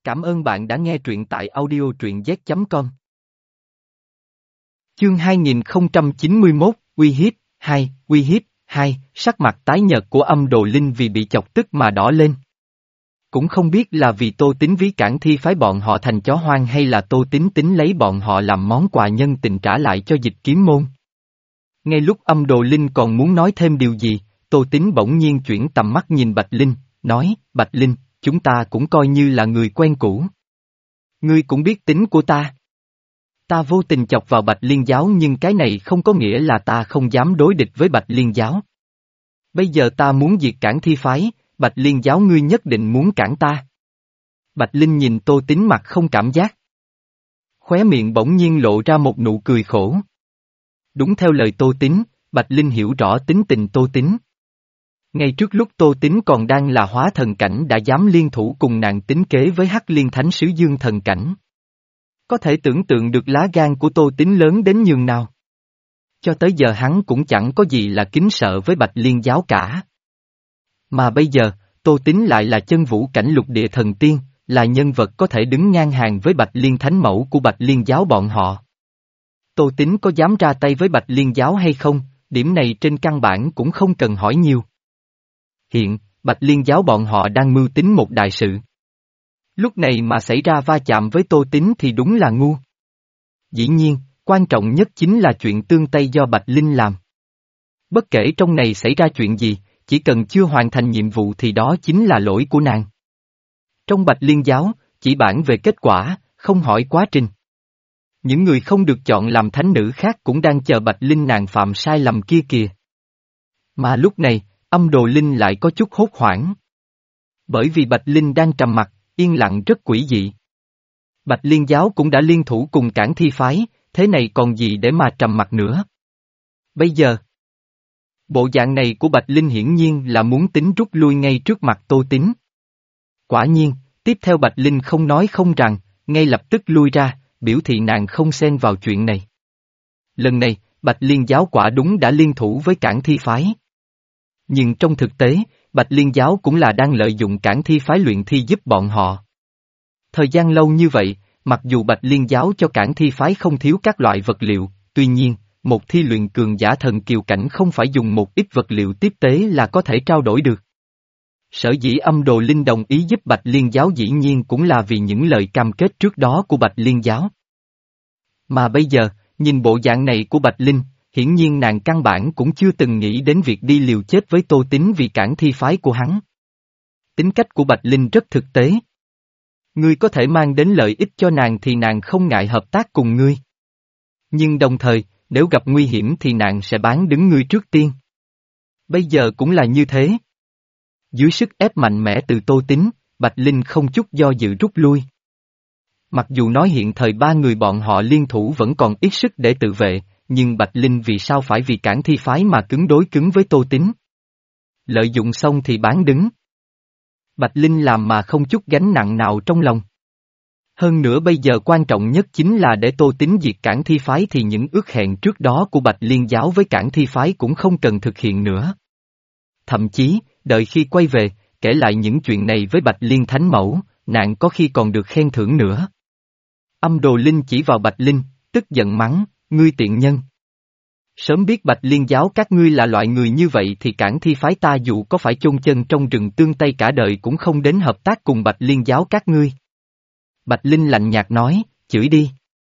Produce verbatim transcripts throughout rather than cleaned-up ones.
Cảm ơn bạn đã nghe truyện tại audio truyện z chấm com. Chương hai nghìn không trăm chín mươi mốt, uy hiếp, hai, uy hiếp, hai, sắc mặt tái nhợt của Âm Đồ Linh vì bị chọc tức mà đỏ lên. Cũng không biết là vì Tô Tín ví cản thi phái bọn họ thành chó hoang hay là Tô Tín tính lấy bọn họ làm món quà nhân tình trả lại cho Dịch Kiếm Môn. Ngay lúc Âm Đồ Linh còn muốn nói thêm điều gì, Tô Tín bỗng nhiên chuyển tầm mắt nhìn Bạch Linh, nói, Bạch Linh, chúng ta cũng coi như là người quen cũ. Ngươi cũng biết tính của ta. Ta vô tình chọc vào Bạch Liên Giáo nhưng cái này không có nghĩa là ta không dám đối địch với Bạch Liên Giáo. Bây giờ ta muốn diệt cản thi phái, Bạch Liên Giáo ngươi nhất định muốn cản ta. Bạch Linh nhìn Tô Tín mặt không cảm giác. Khóe miệng bỗng nhiên lộ ra một nụ cười khổ. Đúng theo lời Tô Tín, Bạch Linh hiểu rõ tính tình Tô Tín. Ngay trước lúc Tô Tín còn đang là hóa thần cảnh đã dám liên thủ cùng nàng tính kế với Hắc Liên Thánh Sứ Dương thần cảnh. Có thể tưởng tượng được lá gan của Tô Tín lớn đến nhường nào. Cho tới giờ hắn cũng chẳng có gì là kính sợ với Bạch Liên Giáo cả. Mà bây giờ, Tô Tín lại là chân vũ cảnh lục địa thần tiên, là nhân vật có thể đứng ngang hàng với Bạch Liên Thánh Mẫu của Bạch Liên Giáo bọn họ. Tô Tín có dám ra tay với Bạch Liên Giáo hay không, điểm này trên căn bản cũng không cần hỏi nhiều. Hiện, Bạch Liên Giáo bọn họ đang mưu tính một đại sự. Lúc này mà xảy ra va chạm với Tô Tín thì đúng là ngu. Dĩ nhiên, quan trọng nhất chính là chuyện tương Tây do Bạch Linh làm. Bất kể trong này xảy ra chuyện gì, chỉ cần chưa hoàn thành nhiệm vụ thì đó chính là lỗi của nàng. Trong Bạch Liên Giáo, chỉ bản về kết quả, không hỏi quá trình. Những người không được chọn làm thánh nữ khác cũng đang chờ Bạch Linh nàng phạm sai lầm kia kìa. Mà lúc này, Âm Đồ Linh lại có chút hốt hoảng. Bởi vì Bạch Linh đang trầm mặc, yên lặng rất quỷ dị. Bạch Liên Giáo cũng đã liên thủ cùng cản thi phái, thế này còn gì để mà trầm mặc nữa. Bây giờ, bộ dạng này của Bạch Linh hiển nhiên là muốn tính rút lui ngay trước mặt Tô Tín. Quả nhiên, tiếp theo Bạch Linh không nói không rằng, ngay lập tức lui ra, biểu thị nàng không xen vào chuyện này. Lần này, Bạch Liên Giáo quả đúng đã liên thủ với cản thi phái. Nhưng trong thực tế, Bạch Liên Giáo cũng là đang lợi dụng cản thi phái luyện thi giúp bọn họ. Thời gian lâu như vậy, mặc dù Bạch Liên Giáo cho cản thi phái không thiếu các loại vật liệu, tuy nhiên, một thi luyện cường giả thần kiều cảnh không phải dùng một ít vật liệu tiếp tế là có thể trao đổi được. Sở dĩ Âm Đồ Linh đồng ý giúp Bạch Liên Giáo dĩ nhiên cũng là vì những lời cam kết trước đó của Bạch Liên Giáo. Mà bây giờ, nhìn bộ dạng này của Bạch Linh, hiển nhiên nàng căn bản cũng chưa từng nghĩ đến việc đi liều chết với Tô Tín vì cản thi phái của hắn. Tính cách của Bạch Linh rất thực tế. Ngươi có thể mang đến lợi ích cho nàng thì nàng không ngại hợp tác cùng ngươi. Nhưng đồng thời, nếu gặp nguy hiểm thì nàng sẽ bán đứng ngươi trước tiên. Bây giờ cũng là như thế. Dưới sức ép mạnh mẽ từ Tô Tín, Bạch Linh không chút do dự rút lui. Mặc dù nói hiện thời ba người bọn họ liên thủ vẫn còn ít sức để tự vệ, nhưng Bạch Linh vì sao phải vì cản thi phái mà cứng đối cứng với Tô Tín? Lợi dụng xong thì bán đứng. Bạch Linh làm mà không chút gánh nặng nào trong lòng. Hơn nữa bây giờ quan trọng nhất chính là để Tô Tín diệt cản thi phái thì những ước hẹn trước đó của Bạch Liên Giáo với cản thi phái cũng không cần thực hiện nữa. Thậm chí, đợi khi quay về, kể lại những chuyện này với Bạch Liên Thánh Mẫu, nàng có khi còn được khen thưởng nữa. Âm Đồ Linh chỉ vào Bạch Linh, tức giận mắng, ngươi tiện nhân. Sớm biết Bạch Liên Giáo các ngươi là loại người như vậy thì cản thi phái ta dù có phải chôn chân trong rừng tương Tây cả đời cũng không đến hợp tác cùng Bạch Liên Giáo các ngươi. Bạch Linh lạnh nhạt nói, chửi đi.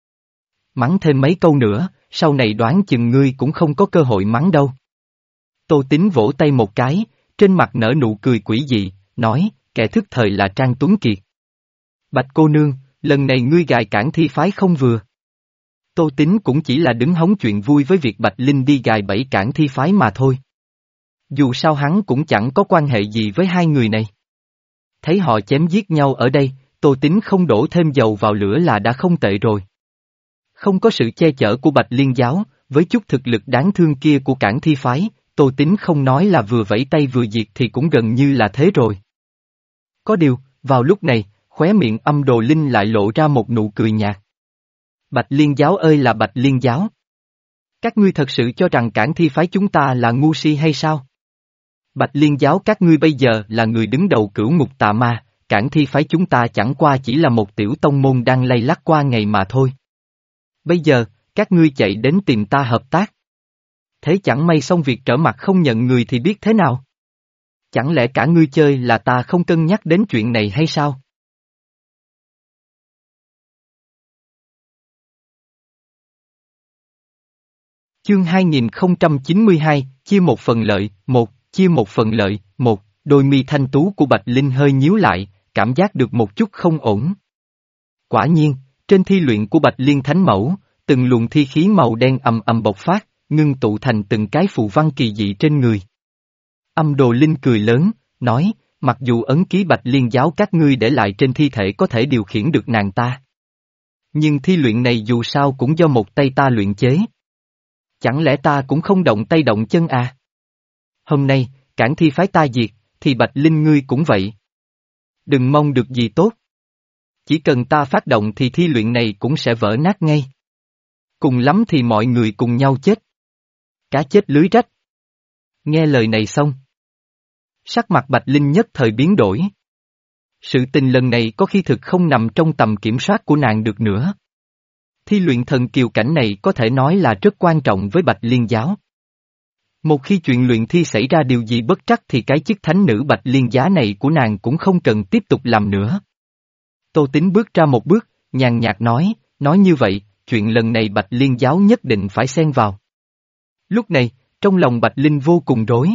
Mắng thêm mấy câu nữa, sau này đoán chừng ngươi cũng không có cơ hội mắng đâu. Tô Tín vỗ tay một cái, trên mặt nở nụ cười quỷ dị, nói, kẻ thức thời là Trang Tuấn Kiệt. Bạch cô nương, lần này ngươi gài cản thi phái không vừa. Tô Tín cũng chỉ là đứng hóng chuyện vui với việc Bạch Linh đi gài bẫy cản thi phái mà thôi. Dù sao hắn cũng chẳng có quan hệ gì với hai người này. Thấy họ chém giết nhau ở đây, Tô Tín không đổ thêm dầu vào lửa là đã không tệ rồi. Không có sự che chở của Bạch Liên Giáo, với chút thực lực đáng thương kia của cản thi phái, Tô Tín không nói là vừa vẫy tay vừa diệt thì cũng gần như là thế rồi. Có điều, vào lúc này, khóe miệng Âm Đồ Linh lại lộ ra một nụ cười nhạt. Bạch Liên Giáo ơi là Bạch Liên Giáo. Các ngươi thật sự cho rằng cản thi phái chúng ta là ngu si hay sao? Bạch Liên Giáo các ngươi bây giờ là người đứng đầu cửu ngục tà ma, cảng thi phái chúng ta chẳng qua chỉ là một tiểu tông môn đang lay lắt qua ngày mà thôi. Bây giờ, các ngươi chạy đến tìm ta hợp tác. Thế chẳng may xong việc trở mặt không nhận người thì biết thế nào? Chẳng lẽ cả ngươi chơi là ta không cân nhắc đến chuyện này hay sao? Chương hai nghìn không trăm chín mươi hai, chia một phần lợi, một, chia một phần lợi, một, đôi mi thanh tú của Bạch Linh hơi nhíu lại, cảm giác được một chút không ổn. Quả nhiên, trên thi luyện của Bạch Liên Thánh Mẫu, từng luồng thi khí màu đen ầm ầm bộc phát, ngưng tụ thành từng cái phù văn kỳ dị trên người. Âm Đồ Linh cười lớn, nói, mặc dù ấn ký Bạch Liên giáo các ngươi để lại trên thi thể có thể điều khiển được nàng ta. Nhưng thi luyện này dù sao cũng do một tay ta luyện chế. Chẳng lẽ ta cũng không động tay động chân à? Hôm nay, cảng thi phái ta diệt, thì Bạch Linh ngươi cũng vậy. Đừng mong được gì tốt. Chỉ cần ta phát động thì thi luyện này cũng sẽ vỡ nát ngay. Cùng lắm thì mọi người cùng nhau chết. Cá chết lưới rách. Nghe lời này xong. Sắc mặt Bạch Linh nhất thời biến đổi. Sự tình lần này có khi thực không nằm trong tầm kiểm soát của nàng được nữa. Thi luyện thần kiều cảnh này có thể nói là rất quan trọng với Bạch Liên giáo. Một khi chuyện luyện thi xảy ra điều gì bất trắc thì cái chức thánh nữ Bạch Liên giá này của nàng cũng không cần tiếp tục làm nữa. Tô Tín bước ra một bước, nhàn nhạt nói, nói như vậy, chuyện lần này Bạch Liên giáo nhất định phải xen vào. Lúc này, trong lòng Bạch Linh vô cùng rối.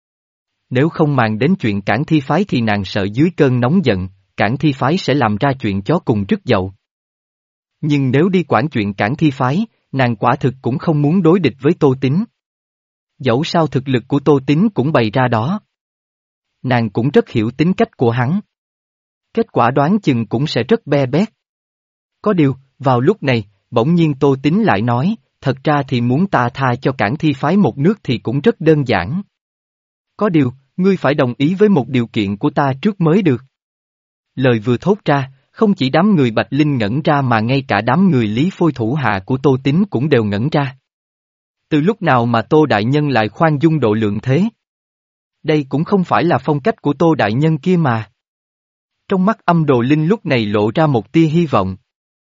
Nếu không màng đến chuyện cảng thi phái thì nàng sợ dưới cơn nóng giận, cảng thi phái sẽ làm ra chuyện chó cùng rứt dậu. Nhưng nếu đi quản chuyện cảng thi phái, nàng quả thực cũng không muốn đối địch với Tô Tín. Dẫu sao thực lực của Tô Tín cũng bày ra đó. Nàng cũng rất hiểu tính cách của hắn. Kết quả đoán chừng cũng sẽ rất be bét. Có điều, vào lúc này, bỗng nhiên Tô Tín lại nói, thật ra thì muốn ta tha cho cảng thi phái một nước thì cũng rất đơn giản. Có điều, ngươi phải đồng ý với một điều kiện của ta trước mới được. Lời vừa thốt ra, không chỉ đám người Bạch Linh ngẩn ra mà ngay cả đám người Lý Phôi thủ hạ của Tô Tín cũng đều ngẩn ra. Từ lúc nào mà Tô Đại Nhân lại khoan dung độ lượng thế? Đây cũng không phải là phong cách của Tô Đại Nhân kia mà. Trong mắt Âm Đồ Linh lúc này lộ ra một tia hy vọng.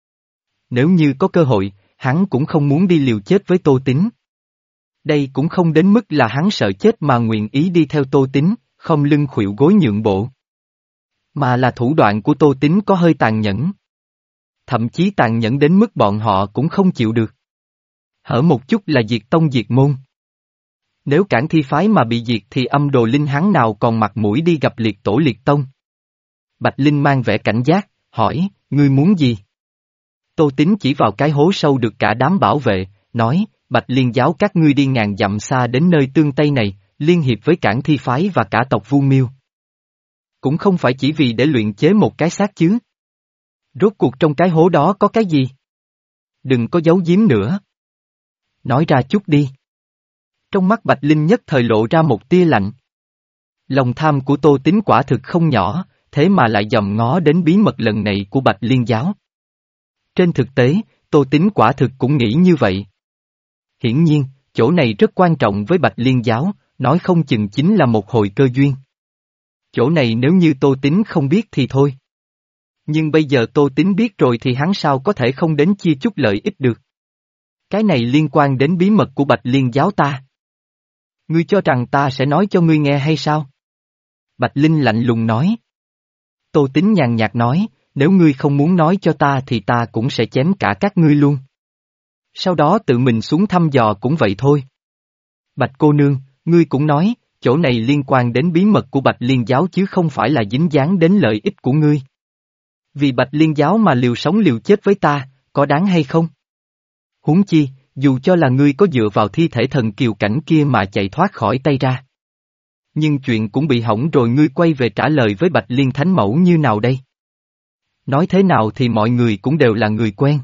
Nếu như có cơ hội, hắn cũng không muốn đi liều chết với Tô Tín. Đây cũng không đến mức là hắn sợ chết mà nguyện ý đi theo Tô Tín, không lưng khuỵu gối nhượng bộ. Mà là thủ đoạn của Tô Tín có hơi tàn nhẫn. Thậm chí tàn nhẫn đến mức bọn họ cũng không chịu được. Hở một chút là diệt tông diệt môn. Nếu cảng thi phái mà bị diệt thì Âm Đồ Linh hắn nào còn mặt mũi đi gặp liệt tổ liệt tông. Bạch Linh mang vẻ cảnh giác, hỏi, ngươi muốn gì? Tô Tín chỉ vào cái hố sâu được cả đám bảo vệ, nói, Bạch Liên giáo các ngươi đi ngàn dặm xa đến nơi tương Tây này, liên hiệp với cảng thi phái và cả tộc Vu Miêu. Cũng không phải chỉ vì để luyện chế một cái xác chứ. Rốt cuộc trong cái hố đó có cái gì? Đừng có giấu giếm nữa. Nói ra chút đi. Trong mắt Bạch Linh nhất thời lộ ra một tia lạnh. Lòng tham của Tô Tín quả thực không nhỏ, thế mà lại dòm ngó đến bí mật lần này của Bạch Liên giáo. Trên thực tế, Tô Tín quả thực cũng nghĩ như vậy. Hiển nhiên, chỗ này rất quan trọng với Bạch Liên giáo, nói không chừng chính là một hồi cơ duyên. Chỗ này nếu như Tô Tín không biết thì thôi. Nhưng bây giờ Tô Tín biết rồi thì hắn sao có thể không đến chia chút lợi ích được. Cái này liên quan đến bí mật của Bạch Liên giáo ta. Ngươi cho rằng ta sẽ nói cho ngươi nghe hay sao? Bạch Linh lạnh lùng nói. Tô Tín nhàn nhạt nói, nếu ngươi không muốn nói cho ta thì ta cũng sẽ chém cả các ngươi luôn. Sau đó tự mình xuống thăm dò cũng vậy thôi. Bạch cô nương, ngươi cũng nói, chỗ này liên quan đến bí mật của Bạch Liên giáo chứ không phải là dính dáng đến lợi ích của ngươi. Vì Bạch Liên giáo mà liều sống liều chết với ta, có đáng hay không? Huống chi, dù cho là ngươi có dựa vào thi thể thần kiều cảnh kia mà chạy thoát khỏi tay ra. Nhưng chuyện cũng bị hỏng rồi, ngươi quay về trả lời với Bạch Liên Thánh Mẫu như nào đây? Nói thế nào thì mọi người cũng đều là người quen.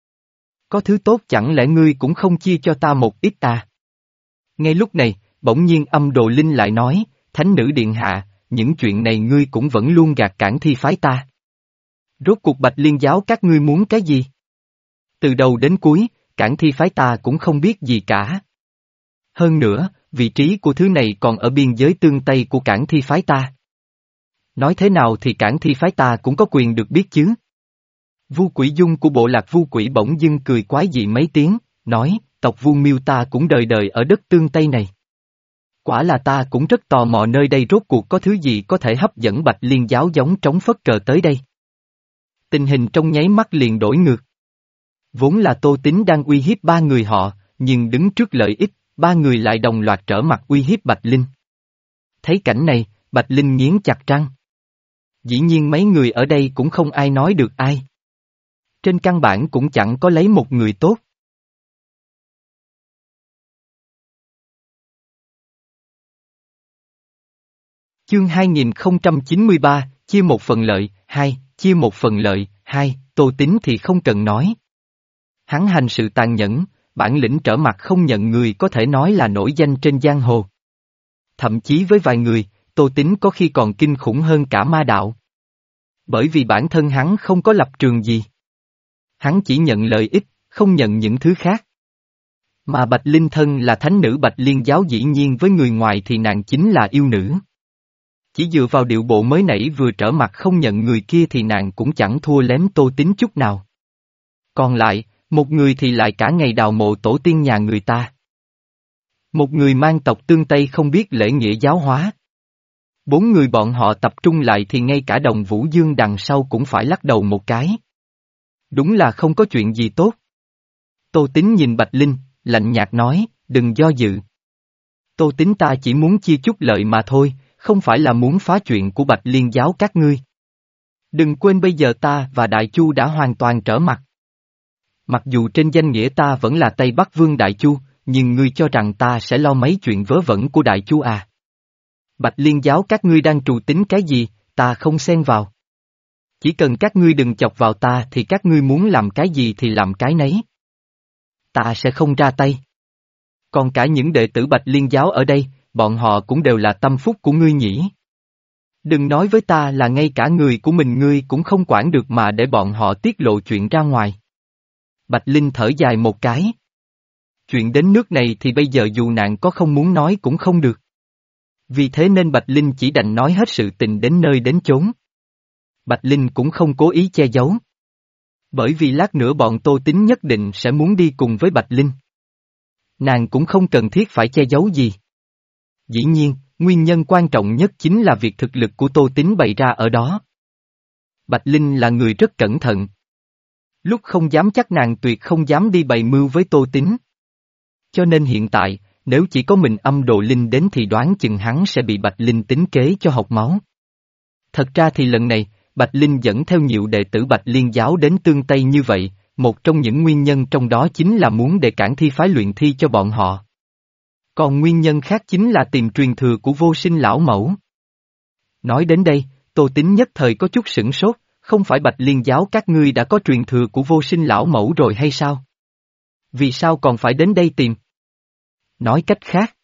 Có thứ tốt chẳng lẽ ngươi cũng không chia cho ta một ít à? Ngay lúc này, bỗng nhiên Âm Đồ Linh lại nói, Thánh nữ điện hạ, những chuyện này ngươi cũng vẫn luôn gạt cản thi phái ta. Rốt cuộc Bạch Liên giáo các ngươi muốn cái gì? Từ đầu đến cuối, cản thi phái ta cũng không biết gì cả. Hơn nữa, vị trí của thứ này còn ở biên giới tương Tây của cản thi phái ta. Nói thế nào thì cảng thi phái ta cũng có quyền được biết chứ. Vu Quỷ Dung của bộ lạc Vu Quỷ bỗng dưng cười quái dị mấy tiếng, nói, tộc Vu Miêu ta cũng đời đời ở đất tương Tây này. Quả là ta cũng rất tò mò nơi đây rốt cuộc có thứ gì có thể hấp dẫn Bạch Liên giáo giống trống phất cờ tới đây. Tình hình trong nháy mắt liền đổi ngược. Vốn là Tô Tín đang uy hiếp ba người họ, nhưng đứng trước lợi ích, ba người lại đồng loạt trở mặt uy hiếp Bạch Linh. Thấy cảnh này, Bạch Linh nghiến chặt răng. Dĩ nhiên mấy người ở đây cũng không ai nói được ai. Trên căn bản cũng chẳng có lấy một người tốt. Chương hai nghìn không trăm chín mươi ba, chia một phần lợi, hai, chia một phần lợi, hai, Tô Tín thì không cần nói. Hắn hành sự tàn nhẫn, bản lĩnh trở mặt không nhận người có thể nói là nổi danh trên giang hồ. Thậm chí với vài người, Tô Tín có khi còn kinh khủng hơn cả ma đạo. Bởi vì bản thân hắn không có lập trường gì. Hắn chỉ nhận lợi ích, không nhận những thứ khác. Mà Bạch Linh thân là thánh nữ Bạch Liên giáo dĩ nhiên với người ngoài thì nàng chính là yêu nữ. Chỉ dựa vào điệu bộ mới nãy vừa trở mặt không nhận người kia thì nàng cũng chẳng thua lém Tô Tín chút nào. Còn lại, một người thì lại cả ngày đào mộ tổ tiên nhà người ta. Một người mang tộc tương Tây không biết lễ nghĩa giáo hóa. Bốn người bọn họ tập trung lại thì ngay cả Đồng Vũ Dương đằng sau cũng phải lắc đầu một cái. Đúng là không có chuyện gì tốt. Tô Tín nhìn Bạch Linh, lạnh nhạt nói, đừng do dự. Tô Tín ta chỉ muốn chia chút lợi mà thôi, không phải là muốn phá chuyện của Bạch Liên giáo các ngươi. Đừng quên bây giờ ta và Đại Chu đã hoàn toàn trở mặt. Mặc dù trên danh nghĩa ta vẫn là Tây Bắc Vương Đại Chu, nhưng ngươi cho rằng ta sẽ lo mấy chuyện vớ vẩn của Đại Chu à? Bạch Liên giáo các ngươi đang trù tính cái gì, ta không xen vào. Chỉ cần các ngươi đừng chọc vào ta thì các ngươi muốn làm cái gì thì làm cái nấy. Ta sẽ không ra tay. Còn cả những đệ tử Bạch Liên giáo ở đây, bọn họ cũng đều là tâm phúc của ngươi nhỉ. Đừng nói với ta là ngay cả người của mình ngươi cũng không quản được mà để bọn họ tiết lộ chuyện ra ngoài. Bạch Linh thở dài một cái. Chuyện đến nước này thì bây giờ dù nàng có không muốn nói cũng không được. Vì thế nên Bạch Linh chỉ đành nói hết sự tình đến nơi đến chốn. Bạch Linh cũng không cố ý che giấu. Bởi vì lát nữa bọn Tô Tín nhất định sẽ muốn đi cùng với Bạch Linh. Nàng cũng không cần thiết phải che giấu gì. Dĩ nhiên, nguyên nhân quan trọng nhất chính là việc thực lực của Tô Tín bày ra ở đó. Bạch Linh là người rất cẩn thận. Lúc không dám chắc nàng tuyệt không dám đi bày mưu với Tô Tín. Cho nên hiện tại, nếu chỉ có mình âm đồ linh đến thì đoán chừng hắn sẽ bị Bạch Linh tính kế cho học máu. Thật ra thì lần này, Bạch Linh dẫn theo nhiều đệ tử Bạch Liên giáo đến Tương Tây như vậy, một trong những nguyên nhân trong đó chính là muốn để cản thi phái luyện thi cho bọn họ. Còn nguyên nhân khác chính là tìm truyền thừa của Vô Sinh lão mẫu. Nói đến đây, Tô Tín nhất thời có chút sửng sốt, không phải Bạch Liên giáo các ngươi đã có truyền thừa của Vô Sinh lão mẫu rồi hay sao? Vì sao còn phải đến đây tìm? Nói cách khác,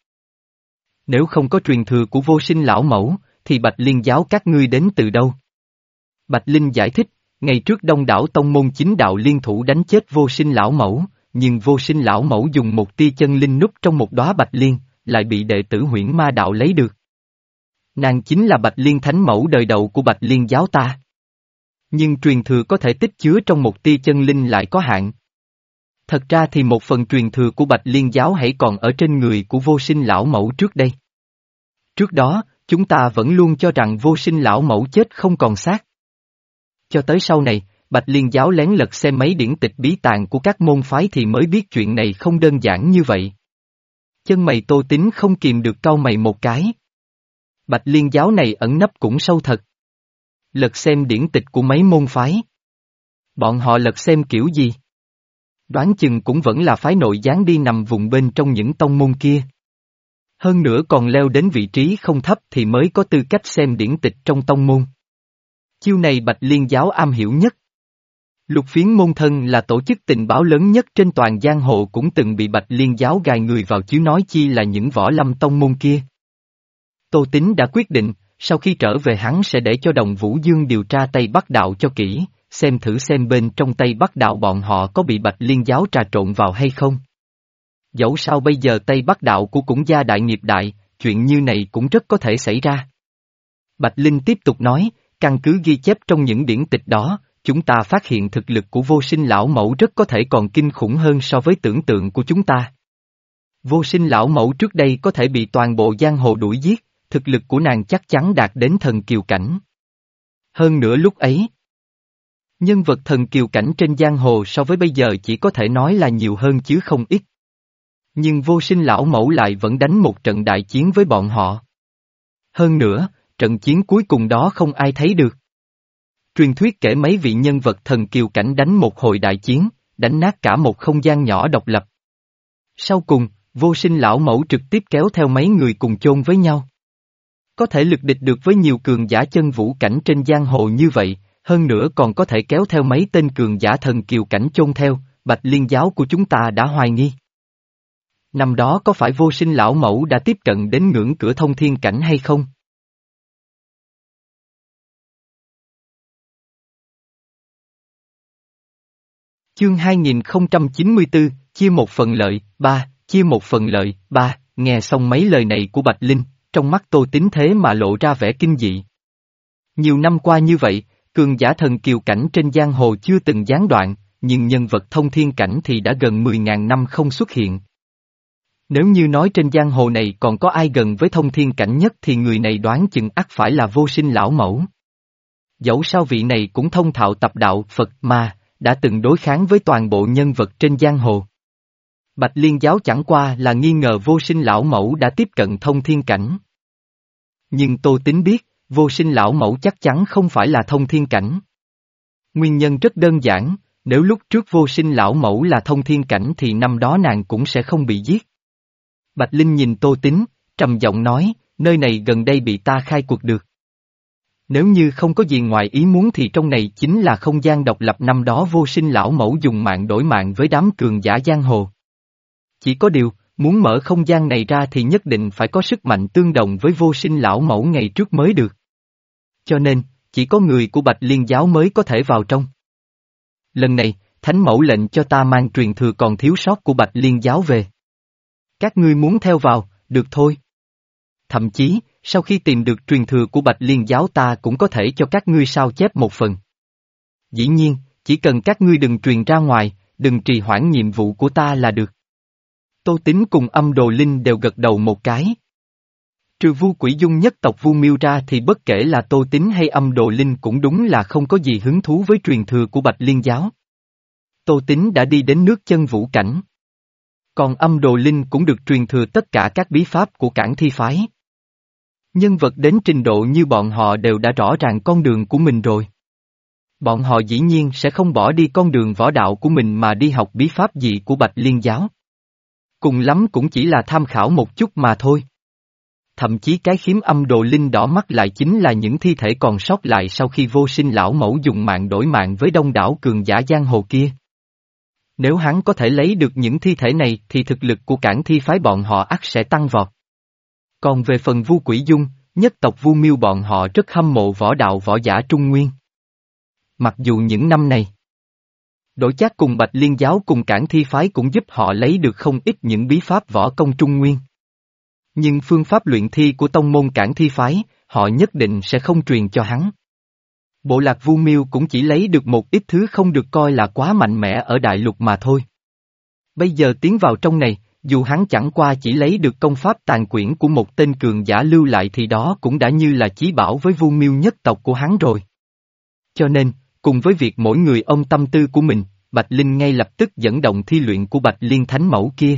nếu không có truyền thừa của Vô Sinh lão mẫu, thì Bạch Liên giáo các ngươi đến từ đâu? Bạch Linh giải thích, ngày trước đông đảo tông môn chính đạo liên thủ đánh chết Vô Sinh lão mẫu, nhưng Vô Sinh lão mẫu dùng một tia chân linh núp trong một đóa bạch liên, lại bị đệ tử Huyễn Ma đạo lấy được. Nàng chính là Bạch Liên thánh mẫu đời đầu của Bạch Liên giáo ta. Nhưng truyền thừa có thể tích chứa trong một tia chân linh lại có hạn. Thật ra thì một phần truyền thừa của Bạch Liên giáo hãy còn ở trên người của Vô Sinh lão mẫu trước đây. Trước đó, chúng ta vẫn luôn cho rằng Vô Sinh lão mẫu chết không còn xác. Cho tới sau này, Bạch Liên giáo lén lật xem mấy điển tịch bí tàng của các môn phái thì mới biết chuyện này không đơn giản như vậy. Chân mày Tô Tín không kìm được cau mày một cái. Bạch Liên giáo này ẩn nấp cũng sâu thật. Lật xem điển tịch của mấy môn phái. Bọn họ lật xem kiểu gì? Đoán chừng cũng vẫn là phái nội gián đi nằm vùng bên trong những tông môn kia. Hơn nữa còn leo đến vị trí không thấp thì mới có tư cách xem điển tịch trong tông môn. Chiêu này Bạch Liên giáo am hiểu nhất. Lục Phiến môn thân là tổ chức tình báo lớn nhất trên toàn giang hồ cũng từng bị Bạch Liên giáo gài người vào chứ nói chi là những võ lâm tông môn kia. Tô Tín đã quyết định, sau khi trở về hắn sẽ để cho Đồng Vũ Dương điều tra Tây Bắc đạo cho kỹ, xem thử xem bên trong Tây Bắc đạo bọn họ có bị Bạch Liên giáo trà trộn vào hay không. Dẫu sao bây giờ Tây Bắc đạo của cũng gia đại nghiệp đại, chuyện như này cũng rất có thể xảy ra. Bạch Linh tiếp tục nói, căn cứ ghi chép trong những điển tịch đó, chúng ta phát hiện thực lực của vô sinh lão mẫu rất có thể còn kinh khủng hơn so với tưởng tượng của chúng ta. Vô sinh lão mẫu trước đây có thể bị toàn bộ giang hồ đuổi giết, thực lực của nàng chắc chắn đạt đến thần kiều cảnh. Hơn nữa lúc ấy, nhân vật thần kiều cảnh trên giang hồ so với bây giờ chỉ có thể nói là nhiều hơn chứ không ít. Nhưng vô sinh lão mẫu lại vẫn đánh một trận đại chiến với bọn họ. Hơn nữa, trận chiến cuối cùng đó không ai thấy được. Truyền thuyết kể mấy vị nhân vật thần kiều cảnh đánh một hồi đại chiến, đánh nát cả một không gian nhỏ độc lập. Sau cùng, vô sinh lão mẫu trực tiếp kéo theo mấy người cùng chôn với nhau. Có thể lực địch được với nhiều cường giả chân vũ cảnh trên giang hồ như vậy, hơn nữa còn có thể kéo theo mấy tên cường giả thần kiều cảnh chôn theo, Bạch Liên giáo của chúng ta đã hoài nghi. Năm đó có phải vô sinh lão mẫu đã tiếp cận đến ngưỡng cửa thông thiên cảnh hay không? Chương hai nghìn không trăm chín mươi tư, chia một phần lợi, ba, chia một phần lợi, ba, nghe xong mấy lời này của Bạch Linh, trong mắt Tô Tín thế mà lộ ra vẻ kinh dị. Nhiều năm qua như vậy, cường giả thần kiều cảnh trên giang hồ chưa từng gián đoạn, nhưng nhân vật thông thiên cảnh thì đã gần mười ngàn năm không xuất hiện. Nếu như nói trên giang hồ này còn có ai gần với thông thiên cảnh nhất thì người này đoán chừng ắt phải là vô sinh lão mẫu. Dẫu sao vị này cũng thông thạo tập đạo Phật Ma, đã từng đối kháng với toàn bộ nhân vật trên giang hồ. Bạch Liên giáo chẳng qua là nghi ngờ vô sinh lão mẫu đã tiếp cận thông thiên cảnh. Nhưng Tô Tín biết, vô sinh lão mẫu chắc chắn không phải là thông thiên cảnh. Nguyên nhân rất đơn giản, nếu lúc trước vô sinh lão mẫu là thông thiên cảnh thì năm đó nàng cũng sẽ không bị giết. Bạch Linh nhìn Tô Tín, trầm giọng nói, nơi này gần đây bị ta khai quật được. Nếu như không có gì ngoài ý muốn thì trong này chính là không gian độc lập năm đó vô sinh lão mẫu dùng mạng đổi mạng với đám cường giả giang hồ. Chỉ có điều, muốn mở không gian này ra thì nhất định phải có sức mạnh tương đồng với vô sinh lão mẫu ngày trước mới được. Cho nên, chỉ có người của Bạch Liên giáo mới có thể vào trong. Lần này, Thánh Mẫu lệnh cho ta mang truyền thừa còn thiếu sót của Bạch Liên giáo về. Các ngươi muốn theo vào, được thôi. Thậm chí, sau khi tìm được truyền thừa của Bạch Liên giáo ta cũng có thể cho các ngươi sao chép một phần. Dĩ nhiên, chỉ cần các ngươi đừng truyền ra ngoài, đừng trì hoãn nhiệm vụ của ta là được. Tô Tín cùng Âm Đồ Linh đều gật đầu một cái. Trừ Vu Quỷ Dung nhất tộc Vu Miêu ra thì bất kể là Tô Tín hay Âm Đồ Linh cũng đúng là không có gì hứng thú với truyền thừa của Bạch Liên giáo. Tô Tín đã đi đến nước chân vũ cảnh. Còn Âm Đồ Linh cũng được truyền thừa tất cả các bí pháp của Cảng Thi phái. Nhân vật đến trình độ như bọn họ đều đã rõ ràng con đường của mình rồi. Bọn họ dĩ nhiên sẽ không bỏ đi con đường võ đạo của mình mà đi học bí pháp gì của Bạch Liên giáo. Cùng lắm cũng chỉ là tham khảo một chút mà thôi. Thậm chí cái khiếm Âm Đồ Linh đỏ mắt lại chính là những thi thể còn sót lại sau khi vô sinh lão mẫu dùng mạng đổi mạng với đông đảo cường giả giang hồ kia. Nếu hắn có thể lấy được những thi thể này thì thực lực của Cảng Thi phái bọn họ ắt sẽ tăng vọt. Còn về phần Vu Quỷ Dung, nhất tộc Vu Miêu bọn họ rất hâm mộ võ đạo võ giả Trung Nguyên. Mặc dù những năm này, Đổi Chác cùng Bạch Liên giáo cùng Cảng Thi phái cũng giúp họ lấy được không ít những bí pháp võ công Trung Nguyên. Nhưng phương pháp luyện thi của tông môn Cảng Thi phái, họ nhất định sẽ không truyền cho hắn. Bộ lạc Vu Miêu cũng chỉ lấy được một ít thứ không được coi là quá mạnh mẽ ở đại lục mà thôi. Bây giờ tiến vào trong này, dù hắn chẳng qua chỉ lấy được công pháp tàn quyển của một tên cường giả lưu lại thì đó cũng đã như là chí bảo với Vu Miêu nhất tộc của hắn rồi. Cho nên, cùng với việc mỗi người ôm tâm tư của mình, Bạch Linh ngay lập tức dẫn động thi luyện của Bạch Liên Thánh Mẫu kia.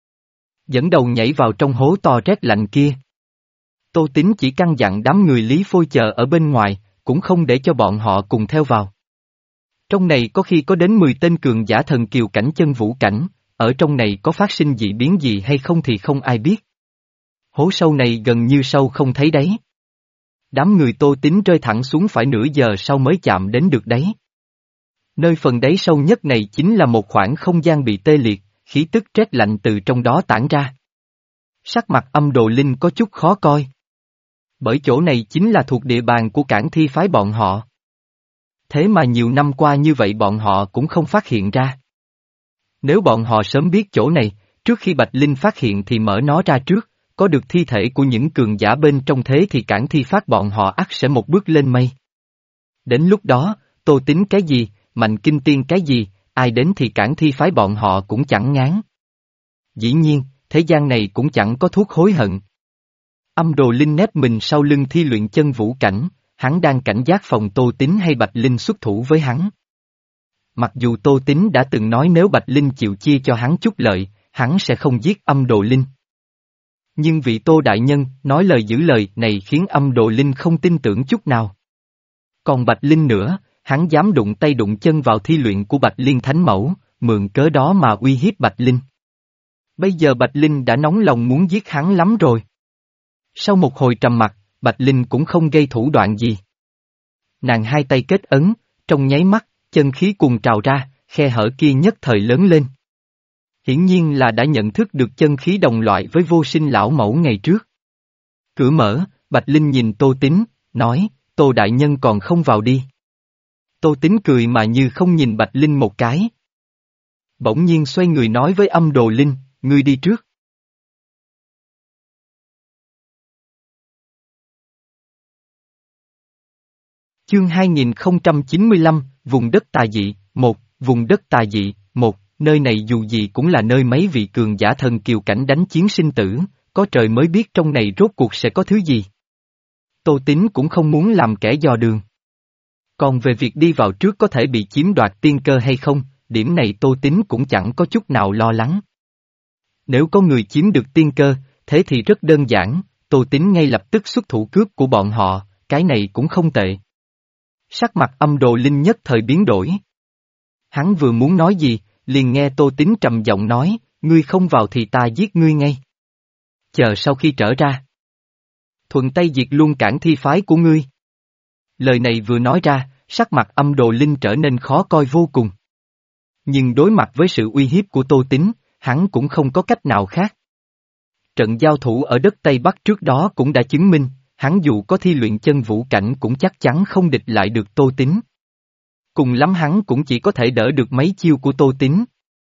Dẫn đầu nhảy vào trong hố to rét lạnh kia. Tô Tín chỉ căn dặn đám người Lý Phôi chờ ở bên ngoài, cũng không để cho bọn họ cùng theo vào. Trong này có khi có đến mười tên cường giả thần kiều cảnh chân vũ cảnh, ở trong này có phát sinh dị biến gì hay không thì không ai biết. Hố sâu này gần như sâu không thấy đáy. Đám người Tô Tín rơi thẳng xuống phải nửa giờ sau mới chạm đến được đáy. Nơi phần đáy sâu nhất này chính là một khoảng không gian bị tê liệt, khí tức rét lạnh từ trong đó tản ra. Sắc mặt Âm Đồ Linh có chút khó coi. Bởi chỗ này chính là thuộc địa bàn của Cảng Thi phái bọn họ. Thế mà nhiều năm qua như vậy bọn họ cũng không phát hiện ra. Nếu bọn họ sớm biết chỗ này, trước khi Bạch Linh phát hiện thì mở nó ra trước, có được thi thể của những cường giả bên trong thế thì cản thi phát bọn họ ắt sẽ một bước lên mây. Đến lúc đó, Tô Tín cái gì, Mạnh Kinh Tiên cái gì, ai đến thì cản thi phái bọn họ cũng chẳng ngán. Dĩ nhiên, thế gian này cũng chẳng có thuốc hối hận. Âm Đồ Linh nép mình sau lưng thi luyện chân vũ cảnh, hắn đang cảnh giác phòng Tô Tín hay Bạch Linh xuất thủ với hắn. Mặc dù Tô Tín đã từng nói nếu Bạch Linh chịu chia cho hắn chút lợi, hắn sẽ không giết Âm Đồ Linh. Nhưng vị Tô Đại Nhân nói lời giữ lời này khiến Âm Đồ Linh không tin tưởng chút nào. Còn Bạch Linh nữa, hắn dám đụng tay đụng chân vào thi luyện của Bạch Liên Thánh Mẫu, mượn cớ đó mà uy hiếp Bạch Linh. Bây giờ Bạch Linh đã nóng lòng muốn giết hắn lắm rồi. Sau một hồi trầm mặc, Bạch Linh cũng không gây thủ đoạn gì. Nàng hai tay kết ấn, trong nháy mắt, chân khí cuồn trào ra, khe hở kia nhất thời lớn lên. Hiển nhiên là đã nhận thức được chân khí đồng loại với vô sinh lão mẫu ngày trước. Cửa mở, Bạch Linh nhìn Tô Tín, nói, Tô Đại Nhân còn không vào đi. Tô Tín cười mà như không nhìn Bạch Linh một cái. Bỗng nhiên xoay người nói với Âm Đồ Linh, ngươi đi trước. Chương hai nghìn không trăm chín mươi lăm, vùng đất tà dị, một, vùng đất tà dị, một, nơi này dù gì cũng là nơi mấy vị cường giả thần kiều cảnh đánh chiến sinh tử, có trời mới biết trong này rốt cuộc sẽ có thứ gì. Tô Tín cũng không muốn làm kẻ dò đường. Còn về việc đi vào trước có thể bị chiếm đoạt tiên cơ hay không, điểm này Tô Tín cũng chẳng có chút nào lo lắng. Nếu có người chiếm được tiên cơ, thế thì rất đơn giản, Tô Tín ngay lập tức xuất thủ cướp của bọn họ, cái này cũng không tệ. Sắc mặt Âm Đồ Linh nhất thời biến đổi. Hắn vừa muốn nói gì, liền nghe Tô Tín trầm giọng nói, ngươi không vào thì ta giết ngươi ngay. Chờ sau khi trở ra. Thuận tay diệt luôn cản thi phái của ngươi. Lời này vừa nói ra, sắc mặt Âm Đồ Linh trở nên khó coi vô cùng. Nhưng đối mặt với sự uy hiếp của Tô Tín, hắn cũng không có cách nào khác. Trận giao thủ ở đất Tây Bắc trước đó cũng đã chứng minh, hắn dù có thi luyện chân vũ cảnh cũng chắc chắn không địch lại được Tô Tín. Cùng lắm hắn cũng chỉ có thể đỡ được mấy chiêu của Tô Tín.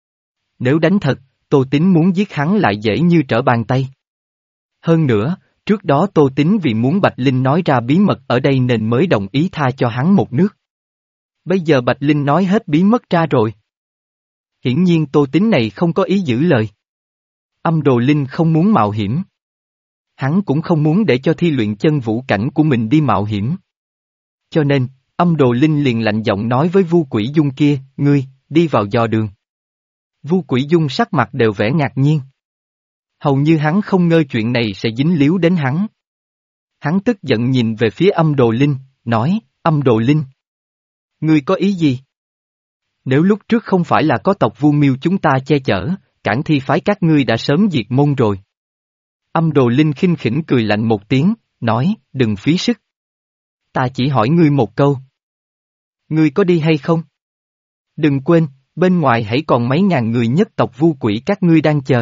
Nếu đánh thật, Tô Tín muốn giết hắn lại dễ như trở bàn tay. Hơn nữa, trước đó Tô Tín vì muốn Bạch Linh nói ra bí mật ở đây nên mới đồng ý tha cho hắn một nước. Bây giờ Bạch Linh nói hết bí mật ra rồi. Hiển nhiên Tô Tín này không có ý giữ lời. Âm Đồ Linh không muốn mạo hiểm. Hắn cũng không muốn để cho thi luyện chân vũ cảnh của mình đi mạo hiểm. Cho nên, Âm Đồ Linh liền lạnh giọng nói với Vu Quỷ Dung kia, ngươi, đi vào dò đường. Vu Quỷ Dung sắc mặt đều vẻ ngạc nhiên. Hầu như hắn không ngờ chuyện này sẽ dính líu đến hắn. Hắn tức giận nhìn về phía Âm Đồ Linh, nói, Âm Đồ Linh. Ngươi có ý gì? Nếu lúc trước không phải là có tộc Vu Miêu chúng ta che chở, cản thi phái các ngươi đã sớm diệt môn rồi. Âm Đồ Linh khinh khỉnh cười lạnh một tiếng, nói, đừng phí sức. Ta chỉ hỏi ngươi một câu. Ngươi có đi hay không? Đừng quên, bên ngoài hãy còn mấy ngàn người nhất tộc Vu Quỷ các ngươi đang chờ.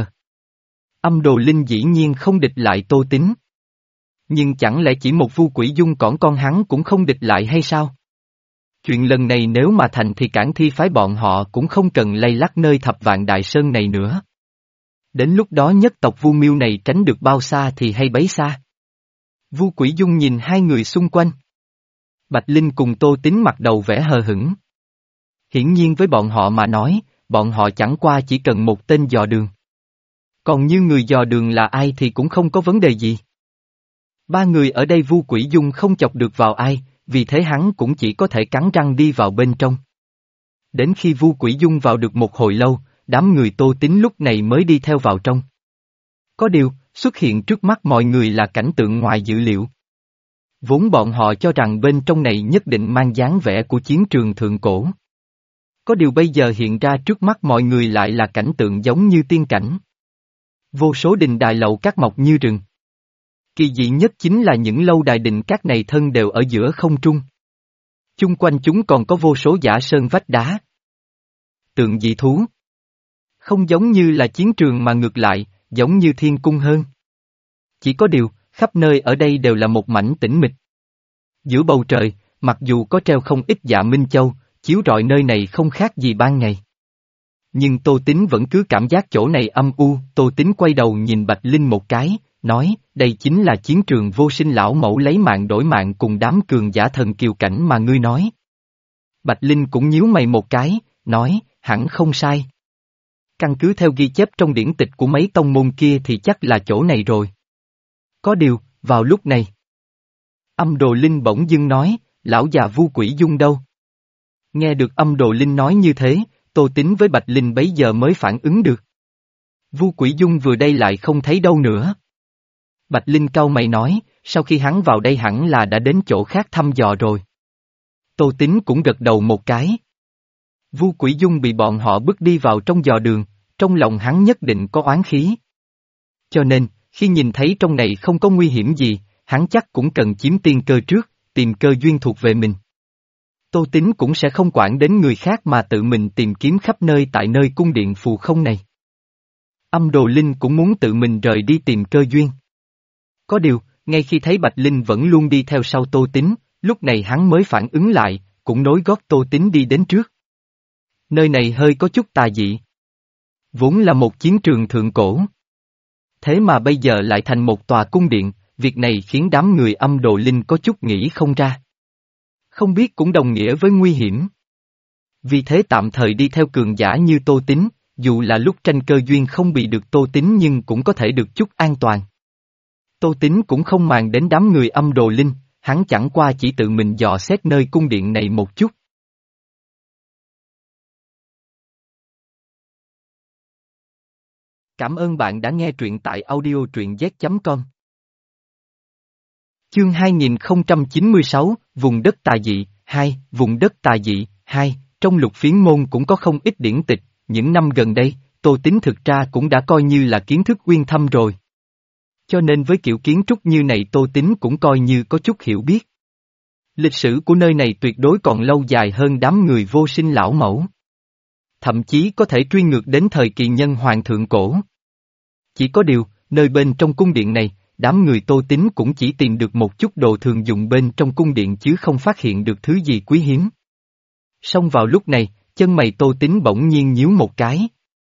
Âm Đồ Linh dĩ nhiên không địch lại Tô Tín. Nhưng chẳng lẽ chỉ một Vu Quỷ Dung cõng con hắn cũng không địch lại hay sao? Chuyện lần này nếu mà thành thì cản thi phái bọn họ cũng không cần lay lắc nơi thập vạn đại sơn này nữa. Đến lúc đó nhất tộc Vu Miêu này tránh được bao xa thì hay bấy xa. Vu Quỷ Dung nhìn hai người xung quanh. Bạch Linh cùng Tô Tín mặt đầu vẻ hờ hững. Hiển nhiên với bọn họ mà nói, bọn họ chẳng qua chỉ cần một tên dò đường. Còn như người dò đường là ai thì cũng không có vấn đề gì. Ba người ở đây Vu Quỷ Dung không chọc được vào ai, vì thế hắn cũng chỉ có thể cắn răng đi vào bên trong. Đến khi Vu Quỷ Dung vào được một hồi lâu, đám người Tô Tín lúc này mới đi theo vào trong. Có điều, xuất hiện trước mắt mọi người là cảnh tượng ngoài dự liệu. Vốn bọn họ cho rằng bên trong này nhất định mang dáng vẻ của chiến trường thượng cổ. Có điều bây giờ hiện ra trước mắt mọi người lại là cảnh tượng giống như tiên cảnh. Vô số đình đài lầu các mọc như rừng. Kỳ dị nhất chính là những lâu đài đình các này thân đều ở giữa không trung. Chung quanh chúng còn có vô số giả sơn vách đá. Tượng dị thú. Không giống như là chiến trường mà ngược lại, giống như thiên cung hơn. Chỉ có điều, khắp nơi ở đây đều là một mảnh tĩnh mịch. Giữa bầu trời, mặc dù có treo không ít dạ minh châu, chiếu rọi nơi này không khác gì ban ngày. Nhưng Tô Tín vẫn cứ cảm giác chỗ này âm u, Tô Tín quay đầu nhìn Bạch Linh một cái, nói, đây chính là chiến trường vô sinh lão mẫu lấy mạng đổi mạng cùng đám cường giả thần kiều cảnh mà ngươi nói. Bạch Linh cũng nhíu mày một cái, nói, hẳn không sai. Căn cứ theo ghi chép trong điển tịch của mấy tông môn kia thì chắc là chỗ này rồi. Có điều, vào lúc này. Âm Đồ Linh bỗng dưng nói, lão già Vu Quỷ Dung đâu? Nghe được Âm Đồ Linh nói như thế, Tô Tín với Bạch Linh bấy giờ mới phản ứng được. Vu Quỷ Dung vừa đây lại không thấy đâu nữa. Bạch Linh cau mày nói, sau khi hắn vào đây hẳn là đã đến chỗ khác thăm dò rồi. Tô Tín cũng gật đầu một cái. Vu Quỷ Dung bị bọn họ bước đi vào trong dò đường, trong lòng hắn nhất định có oán khí. Cho nên, khi nhìn thấy trong này không có nguy hiểm gì, hắn chắc cũng cần chiếm tiên cơ trước, tìm cơ duyên thuộc về mình. Tô Tín cũng sẽ không quản đến người khác mà tự mình tìm kiếm khắp nơi tại nơi cung điện phù không này. Âm Đồ Linh cũng muốn tự mình rời đi tìm cơ duyên. Có điều, ngay khi thấy Bạch Linh vẫn luôn đi theo sau Tô Tín, lúc này hắn mới phản ứng lại, cũng nối gót Tô Tín đi đến trước. Nơi này hơi có chút tà dị. Vốn là một chiến trường thượng cổ. Thế mà bây giờ lại thành một tòa cung điện, việc này khiến đám người Âm Đồ Linh có chút nghĩ không ra. Không biết cũng đồng nghĩa với nguy hiểm. Vì thế tạm thời đi theo cường giả như Tô Tín, dù là lúc tranh cơ duyên không bị được Tô Tín nhưng cũng có thể được chút an toàn. Tô Tín cũng không màng đến đám người Âm Đồ Linh, hắn chẳng qua chỉ tự mình dò xét nơi cung điện này một chút. Cảm ơn bạn đã nghe truyện tại audio truyện z chấm com. Chương hai nghìn không trăm chín mươi sáu, Vùng đất tà dị, hai, Vùng đất tà dị, hai, trong Lục Phiến môn cũng có không ít điển tịch, những năm gần đây, Tô Tín thực ra cũng đã coi như là kiến thức uyên thâm rồi. Cho nên với kiểu kiến trúc như này Tô Tín cũng coi như có chút hiểu biết. Lịch sử của nơi này tuyệt đối còn lâu dài hơn đám người vô sinh lão mẫu. Thậm chí có thể truy ngược đến thời kỳ nhân hoàng thượng cổ. Chỉ có điều, nơi bên trong cung điện này, đám người Tô Tín cũng chỉ tìm được một chút đồ thường dùng bên trong cung điện chứ không phát hiện được thứ gì quý hiếm. Song vào lúc này, chân mày Tô Tín bỗng nhiên nhíu một cái.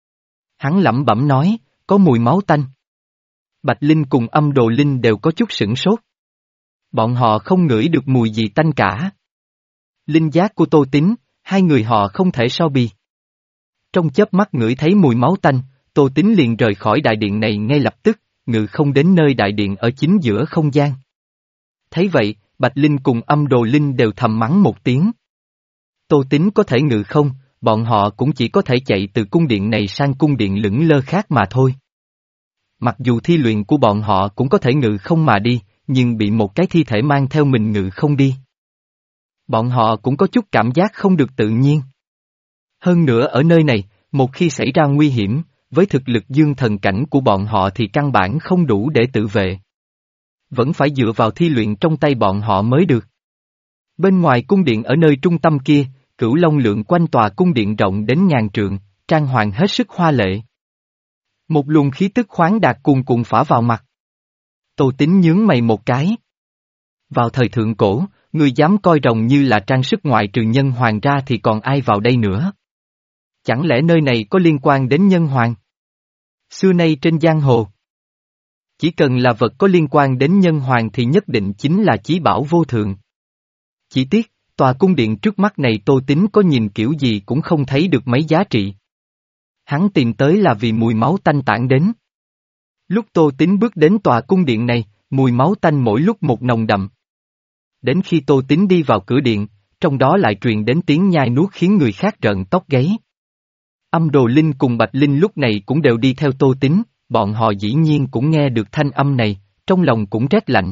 Hắn lẩm bẩm nói, có mùi máu tanh. Bạch Linh cùng Âm Đồ Linh đều có chút sửng sốt. Bọn họ không ngửi được mùi gì tanh cả. Linh giác của Tô Tín, hai người họ không thể so bì. Trong chớp mắt ngửi thấy mùi máu tanh, Tô Tín liền rời khỏi đại điện này ngay lập tức, ngự không đến nơi đại điện ở chính giữa không gian. Thấy vậy, Bạch Linh cùng Âm Đồ Linh đều thầm mắng một tiếng. Tô Tín có thể ngự không, bọn họ cũng chỉ có thể chạy từ cung điện này sang cung điện lững lơ khác mà thôi. Mặc dù thi luyện của bọn họ cũng có thể ngự không mà đi, nhưng bị một cái thi thể mang theo mình ngự không đi. Bọn họ cũng có chút cảm giác không được tự nhiên. Hơn nữa ở nơi này, một khi xảy ra nguy hiểm, với thực lực dương thần cảnh của bọn họ thì căn bản không đủ để tự vệ. Vẫn phải dựa vào thi luyện trong tay bọn họ mới được. Bên ngoài cung điện ở nơi trung tâm kia, Cửu Long lượn quanh tòa cung điện rộng đến ngàn trượng, trang hoàng hết sức hoa lệ. Một luồng khí tức khoáng đạt cuồn cuộn phả vào mặt. Tô Tín nhướng mày một cái. Vào thời thượng cổ, người dám coi rồng như là trang sức ngoại trừ nhân hoàng ra thì còn ai vào đây nữa? Chẳng lẽ nơi này có liên quan đến nhân hoàng? Xưa nay trên giang hồ, chỉ cần là vật có liên quan đến nhân hoàng thì nhất định chính là chí bảo vô thượng. Chỉ tiếc, tòa cung điện trước mắt này Tô Tín có nhìn kiểu gì cũng không thấy được mấy giá trị. Hắn tìm tới là vì mùi máu tanh tản đến. Lúc Tô Tín bước đến tòa cung điện này, mùi máu tanh mỗi lúc một nồng đậm. Đến khi Tô Tín đi vào cửa điện, trong đó lại truyền đến tiếng nhai nuốt khiến người khác rợn tóc gáy. Âm Đồ Linh cùng Bạch Linh lúc này cũng đều đi theo Tô Tín, bọn họ dĩ nhiên cũng nghe được thanh âm này, trong lòng cũng rét lạnh.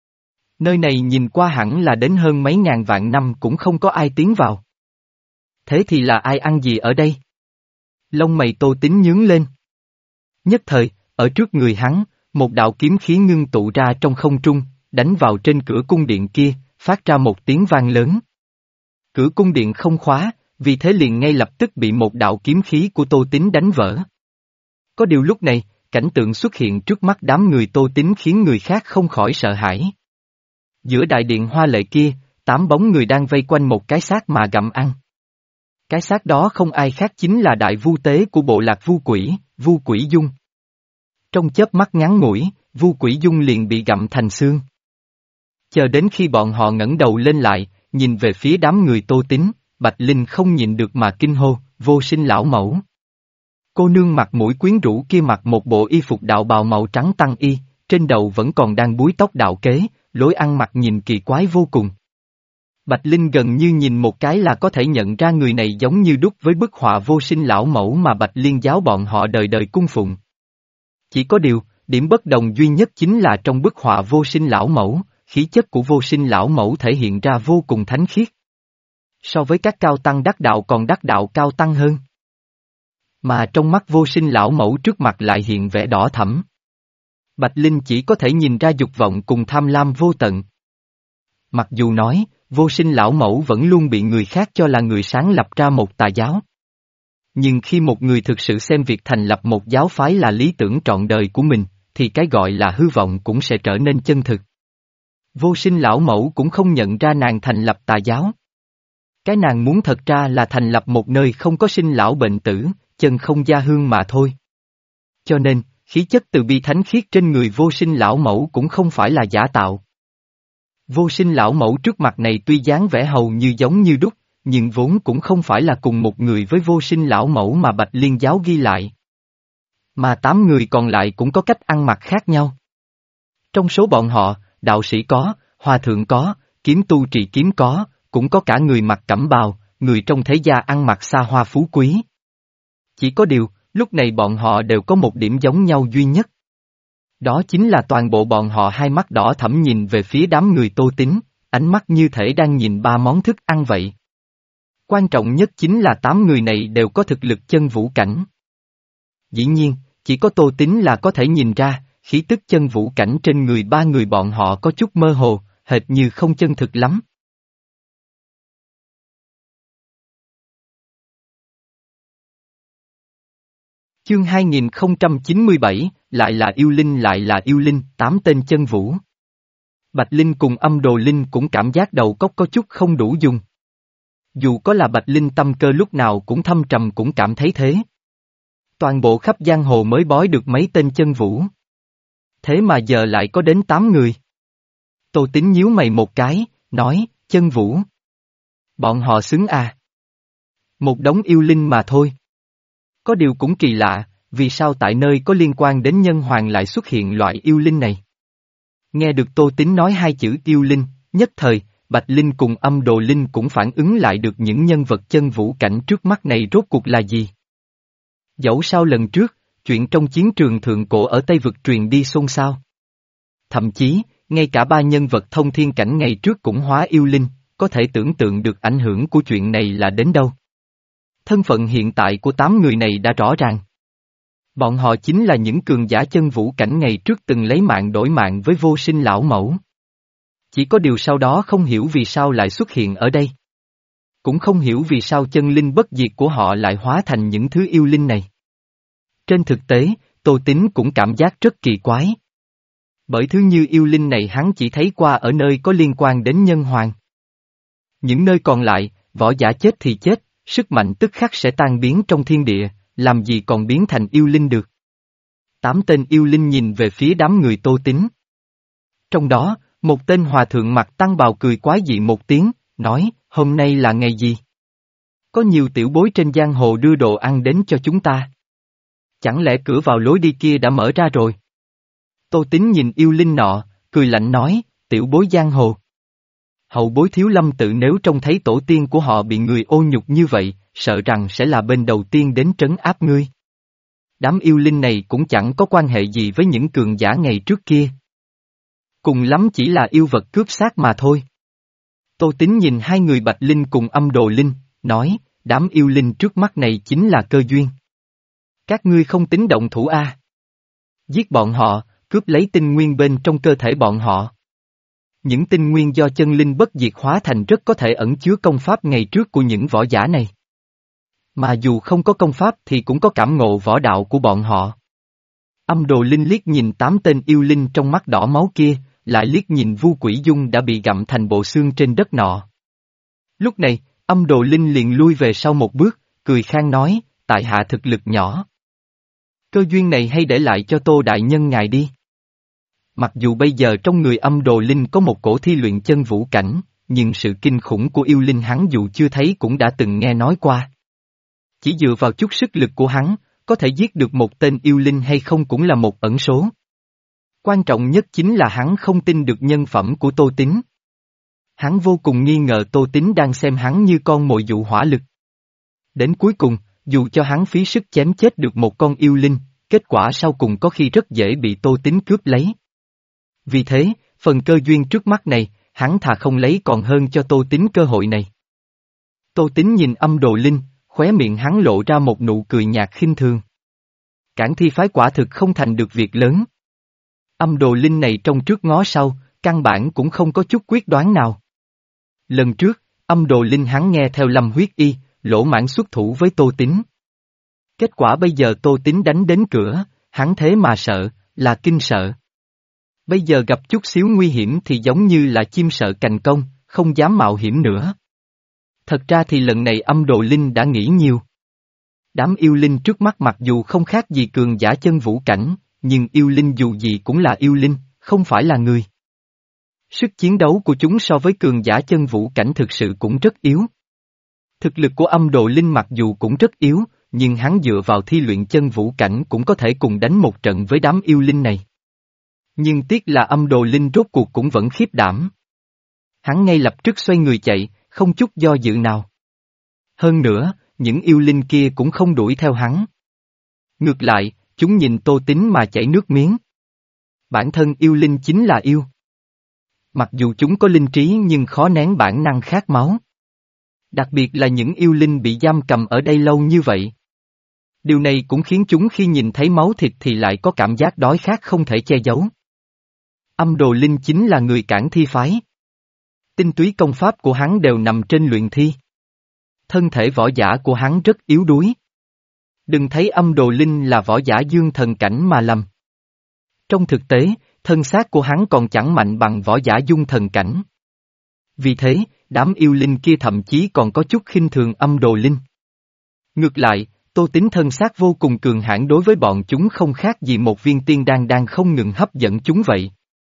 Nơi này nhìn qua hẳn là đến hơn mấy ngàn vạn năm cũng không có ai tiến vào. Thế thì là ai ăn gì ở đây? Lông mày Tô Tín nhướng lên. Nhất thời, ở trước người hắn, một đạo kiếm khí ngưng tụ ra trong không trung, đánh vào trên cửa cung điện kia, phát ra một tiếng vang lớn. Cửa cung điện không khóa, vì thế liền ngay lập tức bị một đạo kiếm khí của Tô Tín đánh vỡ. Có điều lúc này, cảnh tượng xuất hiện trước mắt đám người Tô Tín khiến người khác không khỏi sợ hãi. Giữa đại điện hoa lệ kia, tám bóng người đang vây quanh một cái xác mà gặm ăn. Cái xác đó không ai khác chính là đại vu tế của bộ lạc vu quỷ, Vu Quỷ Dung. Trong chớp mắt ngắn ngủi, Vu Quỷ Dung liền bị gặm thành xương. Chờ đến khi bọn họ ngẩng đầu lên lại, nhìn về phía đám người Tô Tín, Bạch Linh không nhịn được mà kinh hô, Vô Sinh lão mẫu. Cô nương mặt mũi quyến rũ kia mặc một bộ y phục đạo bào màu trắng tăng y, trên đầu vẫn còn đang búi tóc đạo kế, lối ăn mặc nhìn kỳ quái vô cùng. Bạch Linh gần như nhìn một cái là có thể nhận ra người này giống như đúc với bức họa Vô Sinh lão mẫu mà Bạch Liên giáo bọn họ đời đời cung phụng. Chỉ có điều, điểm bất đồng duy nhất chính là trong bức họa Vô Sinh lão mẫu, khí chất của Vô Sinh lão mẫu thể hiện ra vô cùng thánh khiết. So với các cao tăng đắc đạo còn đắc đạo cao tăng hơn. Mà trong mắt Vô Sinh lão mẫu trước mặt lại hiện vẻ đỏ thẫm. Bạch Linh chỉ có thể nhìn ra dục vọng cùng tham lam vô tận. Mặc dù nói, Vô Sinh lão mẫu vẫn luôn bị người khác cho là người sáng lập ra một tà giáo. Nhưng khi một người thực sự xem việc thành lập một giáo phái là lý tưởng trọn đời của mình, thì cái gọi là hư vọng cũng sẽ trở nên chân thực. Vô Sinh lão mẫu cũng không nhận ra nàng thành lập tà giáo. Cái nàng muốn thật ra là thành lập một nơi không có sinh lão bệnh tử, chân không gia hương mà thôi. Cho nên, khí chất từ bi thánh khiết trên người Vô Sinh lão mẫu cũng không phải là giả tạo. Vô Sinh lão mẫu trước mặt này tuy dáng vẻ hầu như giống như đúc, nhưng vốn cũng không phải là cùng một người với Vô Sinh lão mẫu mà Bạch Liên giáo ghi lại. Mà tám người còn lại cũng có cách ăn mặc khác nhau. Trong số bọn họ, đạo sĩ có, hòa thượng có, kiếm tu trì kiếm có, cũng có cả người mặc cẩm bào, người trong thế gia ăn mặc xa hoa phú quý. Chỉ có điều, lúc này bọn họ đều có một điểm giống nhau duy nhất. Đó chính là toàn bộ bọn họ hai mắt đỏ thẫm nhìn về phía đám người Tô Tín, ánh mắt như thể đang nhìn ba món thức ăn vậy. Quan trọng nhất chính là tám người này đều có thực lực chân vũ cảnh. Dĩ nhiên, chỉ có Tô Tín là có thể nhìn ra, khí tức chân vũ cảnh trên người ba người bọn họ có chút mơ hồ, hệt như không chân thực lắm. Chương hai nghìn không trăm chín mươi bảy, lại là yêu linh lại là yêu linh, tám tên chân vũ. Bạch Linh cùng Âm Đồ Linh cũng cảm giác đầu cốc có chút không đủ dùng. Dù có là Bạch Linh tâm cơ lúc nào cũng thâm trầm cũng cảm thấy thế. Toàn bộ khắp giang hồ mới bói được mấy tên chân vũ. Thế mà giờ lại có đến tám người. Tô Tín nhíu mày một cái, nói, chân vũ. Bọn họ xứng à. Một đống yêu linh mà thôi. Có điều cũng kỳ lạ, vì sao tại nơi có liên quan đến nhân hoàng lại xuất hiện loại yêu linh này? Nghe được Tô Tín nói hai chữ yêu linh, nhất thời, Bạch Linh cùng Âm Đồ Linh cũng phản ứng lại được những nhân vật chân vũ cảnh trước mắt này rốt cuộc là gì. Dẫu sao lần trước, chuyện trong chiến trường thượng cổ ở Tây Vực truyền đi xôn xao. Thậm chí, ngay cả ba nhân vật thông thiên cảnh ngày trước cũng hóa yêu linh, có thể tưởng tượng được ảnh hưởng của chuyện này là đến đâu. Thân phận hiện tại của tám người này đã rõ ràng. Bọn họ chính là những cường giả chân vũ cảnh ngày trước từng lấy mạng đổi mạng với Vô Sinh lão mẫu. Chỉ có điều sau đó không hiểu vì sao lại xuất hiện ở đây. Cũng không hiểu vì sao chân linh bất diệt của họ lại hóa thành những thứ yêu linh này. Trên thực tế, Tô Tín cũng cảm giác rất kỳ quái. Bởi thứ như yêu linh này hắn chỉ thấy qua ở nơi có liên quan đến nhân hoàng. Những nơi còn lại, võ giả chết thì chết, sức mạnh tức khắc sẽ tan biến trong thiên địa, làm gì còn biến thành yêu linh được. Tám tên yêu linh nhìn về phía đám người Tô Tín. Trong đó, một tên hòa thượng mặt tăng bào cười quái dị một tiếng, nói, hôm nay là ngày gì? Có nhiều tiểu bối trên giang hồ đưa đồ ăn đến cho chúng ta. Chẳng lẽ cửa vào lối đi kia đã mở ra rồi? Tô Tín nhìn yêu linh nọ, cười lạnh nói, tiểu bối giang hồ. Hậu bối Thiếu Lâm tự nếu trông thấy tổ tiên của họ bị người ô nhục như vậy, sợ rằng sẽ là bên đầu tiên đến trấn áp ngươi. Đám yêu linh này cũng chẳng có quan hệ gì với những cường giả ngày trước kia. Cùng lắm chỉ là yêu vật cướp xác mà thôi. Tô Tín nhìn hai người Bạch Linh cùng Âm Đồ Linh, nói, đám yêu linh trước mắt này chính là cơ duyên. Các ngươi không tính động thủ a? À? Giết bọn họ, cướp lấy tinh nguyên bên trong cơ thể bọn họ. Những tinh nguyên do chân linh bất diệt hóa thành rất có thể ẩn chứa công pháp ngày trước của những võ giả này. Mà dù không có công pháp thì cũng có cảm ngộ võ đạo của bọn họ. Âm Đồ Linh liếc nhìn tám tên yêu linh trong mắt đỏ máu kia, lại liếc nhìn Vu Quỷ Dung đã bị gặm thành bộ xương trên đất nọ. Lúc này, Âm Đồ Linh liền lui về sau một bước, cười khang nói, tại hạ thực lực nhỏ. Cơ duyên này hay để lại cho Tô Đại Nhân ngài đi. Mặc dù bây giờ trong người âm đồ linh có một cổ thi luyện chân vũ cảnh, nhưng sự kinh khủng của yêu linh hắn dù chưa thấy cũng đã từng nghe nói qua. Chỉ dựa vào chút sức lực của hắn, có thể giết được một tên yêu linh hay không cũng là một ẩn số. Quan trọng nhất chính là hắn không tin được nhân phẩm của Tô Tín. Hắn vô cùng nghi ngờ Tô Tín đang xem hắn như con mồi dụ hỏa lực. Đến cuối cùng, dù cho hắn phí sức chém chết được một con yêu linh, kết quả sau cùng có khi rất dễ bị Tô Tín cướp lấy. Vì thế, phần cơ duyên trước mắt này, hắn thà không lấy còn hơn cho Tô Tín cơ hội này. Tô Tín nhìn âm đồ linh, khóe miệng hắn lộ ra một nụ cười nhạt khinh thường. Cảng thi phái quả thực không thành được việc lớn. Âm đồ linh này trong trước ngó sau, căn bản cũng không có chút quyết đoán nào. Lần trước, âm đồ linh hắn nghe theo Lâm Huyết Y, lỗ mãng xuất thủ với Tô Tín. Kết quả bây giờ Tô Tín đánh đến cửa, hắn thế mà sợ, là kinh sợ. Bây giờ gặp chút xíu nguy hiểm thì giống như là chim sợ cành công, không dám mạo hiểm nữa. Thật ra thì lần này âm đồ linh đã nghĩ nhiều. Đám yêu linh trước mắt mặc dù không khác gì cường giả chân vũ cảnh, nhưng yêu linh dù gì cũng là yêu linh, không phải là người. Sức chiến đấu của chúng so với cường giả chân vũ cảnh thực sự cũng rất yếu. Thực lực của âm đồ linh mặc dù cũng rất yếu, nhưng hắn dựa vào thi luyện chân vũ cảnh cũng có thể cùng đánh một trận với đám yêu linh này. Nhưng tiếc là âm đồ linh rốt cuộc cũng vẫn khiếp đảm. Hắn ngay lập tức xoay người chạy, không chút do dự nào. Hơn nữa, những yêu linh kia cũng không đuổi theo hắn. Ngược lại, chúng nhìn Tô Tín mà chảy nước miếng. Bản thân yêu linh chính là yêu. Mặc dù chúng có linh trí nhưng khó nén bản năng khát máu. Đặc biệt là những yêu linh bị giam cầm ở đây lâu như vậy. Điều này cũng khiến chúng khi nhìn thấy máu thịt thì lại có cảm giác đói khát không thể che giấu. Âm đồ linh chính là người cản thi phái. Tinh túy công pháp của hắn đều nằm trên luyện thi. Thân thể võ giả của hắn rất yếu đuối. Đừng thấy âm đồ linh là võ giả dương thần cảnh mà lầm. Trong thực tế, thân xác của hắn còn chẳng mạnh bằng võ giả dung thần cảnh. Vì thế, đám yêu linh kia thậm chí còn có chút khinh thường âm đồ linh. Ngược lại, Tô Tín thân xác vô cùng cường hãn đối với bọn chúng không khác gì một viên tiên đan đang không ngừng hấp dẫn chúng vậy.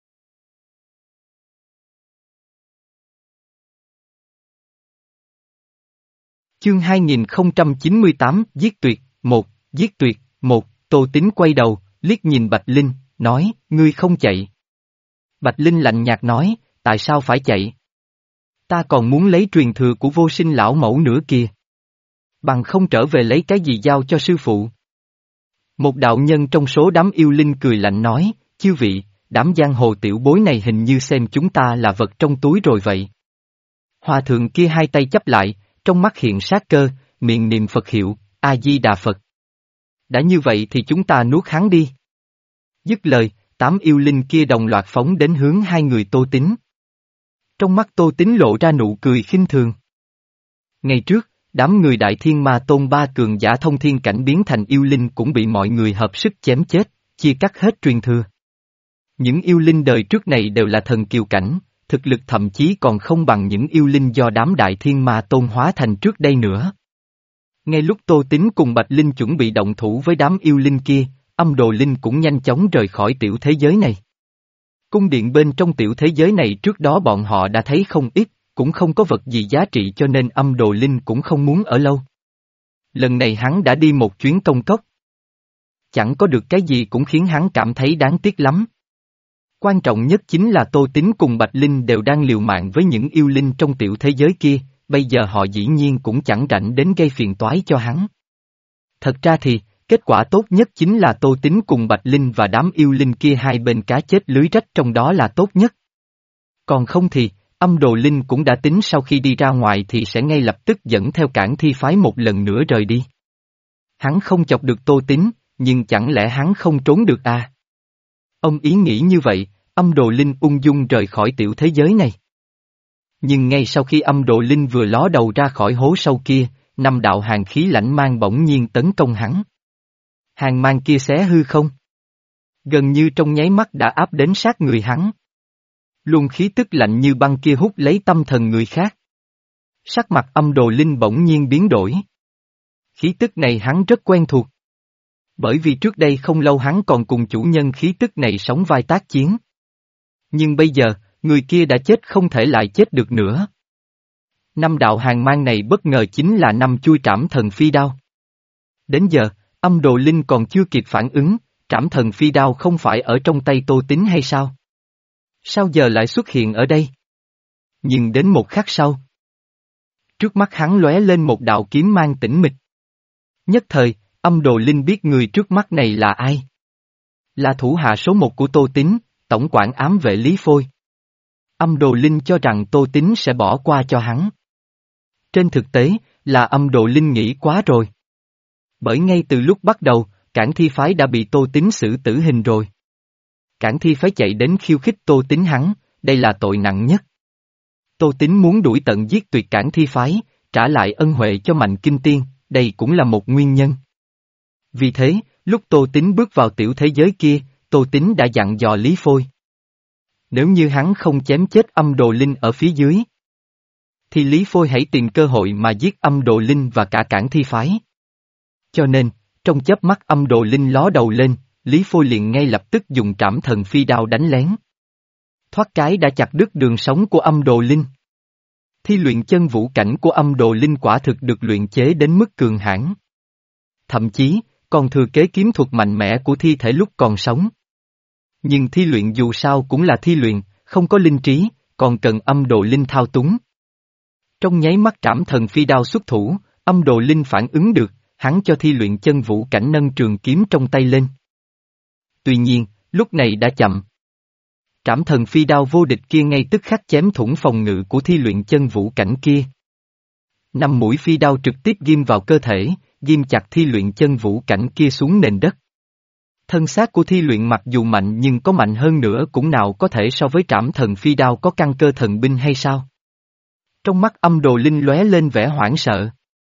Chương hai nghìn không trăm chín mươi tám, Giết Tuyệt, một, Giết Tuyệt, một, Tô Tín quay đầu, liếc nhìn Bạch Linh, nói, ngươi không chạy. Bạch Linh lạnh nhạt nói, tại sao phải chạy? Ta còn muốn lấy truyền thừa của Vô Sinh lão mẫu nữa kìa. Bằng không trở về lấy cái gì giao cho sư phụ. Một đạo nhân trong số đám yêu linh cười lạnh nói, chư vị, đám giang hồ tiểu bối này hình như xem chúng ta là vật trong túi rồi vậy. Hòa thượng kia hai tay chắp lại, trong mắt hiện sát cơ, miệng niệm Phật hiệu, A-di-đà Phật. Đã như vậy thì chúng ta nuốt hắn đi. Dứt lời, tám yêu linh kia đồng loạt phóng đến hướng hai người Tô Tín. Trong mắt Tô Tín lộ ra nụ cười khinh thường. Ngày trước, đám người Đại Thiên Ma Tôn ba cường giả thông thiên cảnh biến thành yêu linh cũng bị mọi người hợp sức chém chết, chia cắt hết truyền thừa. Những yêu linh đời trước này đều là thần kiều cảnh, thực lực thậm chí còn không bằng những yêu linh do đám Đại Thiên Ma Tôn hóa thành trước đây nữa. Ngay lúc Tô Tín cùng Bạch Linh chuẩn bị động thủ với đám yêu linh kia, âm đồ linh cũng nhanh chóng rời khỏi tiểu thế giới này. Cung điện bên trong tiểu thế giới này trước đó bọn họ đã thấy không ít, cũng không có vật gì giá trị cho nên âm đồ linh cũng không muốn ở lâu. Lần này hắn đã đi một chuyến công cốc. Chẳng có được cái gì cũng khiến hắn cảm thấy đáng tiếc lắm. Quan trọng nhất chính là Tô Tín cùng Bạch Linh đều đang liều mạng với những yêu linh trong tiểu thế giới kia, bây giờ họ dĩ nhiên cũng chẳng rảnh đến gây phiền toái cho hắn. Thật ra thì, kết quả tốt nhất chính là Tô Tín cùng Bạch Linh và đám yêu linh kia hai bên cá chết lưới rách trong đó là tốt nhất. Còn không thì, âm đồ linh cũng đã tính sau khi đi ra ngoài thì sẽ ngay lập tức dẫn theo cảng thi phái một lần nữa rời đi. Hắn không chọc được Tô Tín, nhưng chẳng lẽ hắn không trốn được à? Ông ý nghĩ như vậy, âm đồ linh ung dung rời khỏi tiểu thế giới này. Nhưng ngay sau khi âm đồ linh vừa ló đầu ra khỏi hố sâu kia, năm đạo hàn khí lãnh mang bỗng nhiên tấn công hắn. Hàng mang kia xé hư không? Gần như trong nháy mắt đã áp đến sát người hắn. Luồng khí tức lạnh như băng kia hút lấy tâm thần người khác. Sắc mặt âm đồ linh bỗng nhiên biến đổi. Khí tức này hắn rất quen thuộc. Bởi vì trước đây không lâu hắn còn cùng chủ nhân khí tức này sống vai tác chiến. Nhưng bây giờ, người kia đã chết không thể lại chết được nữa. Năm đạo hàng mang này bất ngờ chính là năm chui trảm thần phi đao. Đến giờ, âm đồ linh còn chưa kịp phản ứng, trảm thần phi đao không phải ở trong tay Tô Tín hay sao? Sao giờ lại xuất hiện ở đây? Nhưng đến một khắc sau. Trước mắt hắn lóe lên một đạo kiếm mang tĩnh mịch. Nhất thời, âm đồ linh biết người trước mắt này là ai? Là thủ hạ số một của Tô Tín, tổng quản ám vệ Lý Phôi. Âm đồ linh cho rằng Tô Tín sẽ bỏ qua cho hắn. Trên thực tế, là âm đồ linh nghĩ quá rồi. Bởi ngay từ lúc bắt đầu, Cản Thi Phái đã bị Tô Tín xử tử hình rồi. Cản Thi Phái chạy đến khiêu khích Tô Tín hắn, đây là tội nặng nhất. Tô Tín muốn đuổi tận giết tuyệt Cản Thi Phái, trả lại ân huệ cho Mạnh Kinh Tiên, đây cũng là một nguyên nhân. Vì thế, lúc Tô Tín bước vào tiểu thế giới kia, Tô Tín đã dặn dò Lý Phôi. Nếu như hắn không chém chết âm đồ linh ở phía dưới, thì Lý Phôi hãy tìm cơ hội mà giết âm đồ linh và cả Cản Thi Phái. Cho nên, trong chớp mắt âm đồ linh ló đầu lên, Lý Phôi liền ngay lập tức dùng trảm thần phi đao đánh lén. Thoát cái đã chặt đứt đường sống của âm đồ linh. Thi luyện chân vũ cảnh của âm đồ linh quả thực được luyện chế đến mức cường hãn. Thậm chí, còn thừa kế kiếm thuật mạnh mẽ của thi thể lúc còn sống. Nhưng thi luyện dù sao cũng là thi luyện, không có linh trí, còn cần âm đồ linh thao túng. Trong nháy mắt trảm thần phi đao xuất thủ, âm đồ linh phản ứng được, hắn cho thi luyện chân vũ cảnh nâng trường kiếm trong tay lên. Tuy nhiên, lúc này đã chậm. Trảm thần phi đao vô địch kia ngay tức khắc chém thủng phòng ngự của thi luyện chân vũ cảnh kia. Năm mũi phi đao trực tiếp ghim vào cơ thể, ghim chặt thi luyện chân vũ cảnh kia xuống nền đất. Thân xác của thi luyện mặc dù mạnh nhưng có mạnh hơn nữa cũng nào có thể so với trảm thần phi đao có căn cơ thần binh hay sao? Trong mắt âm đồ linh lóe lên vẻ hoảng sợ.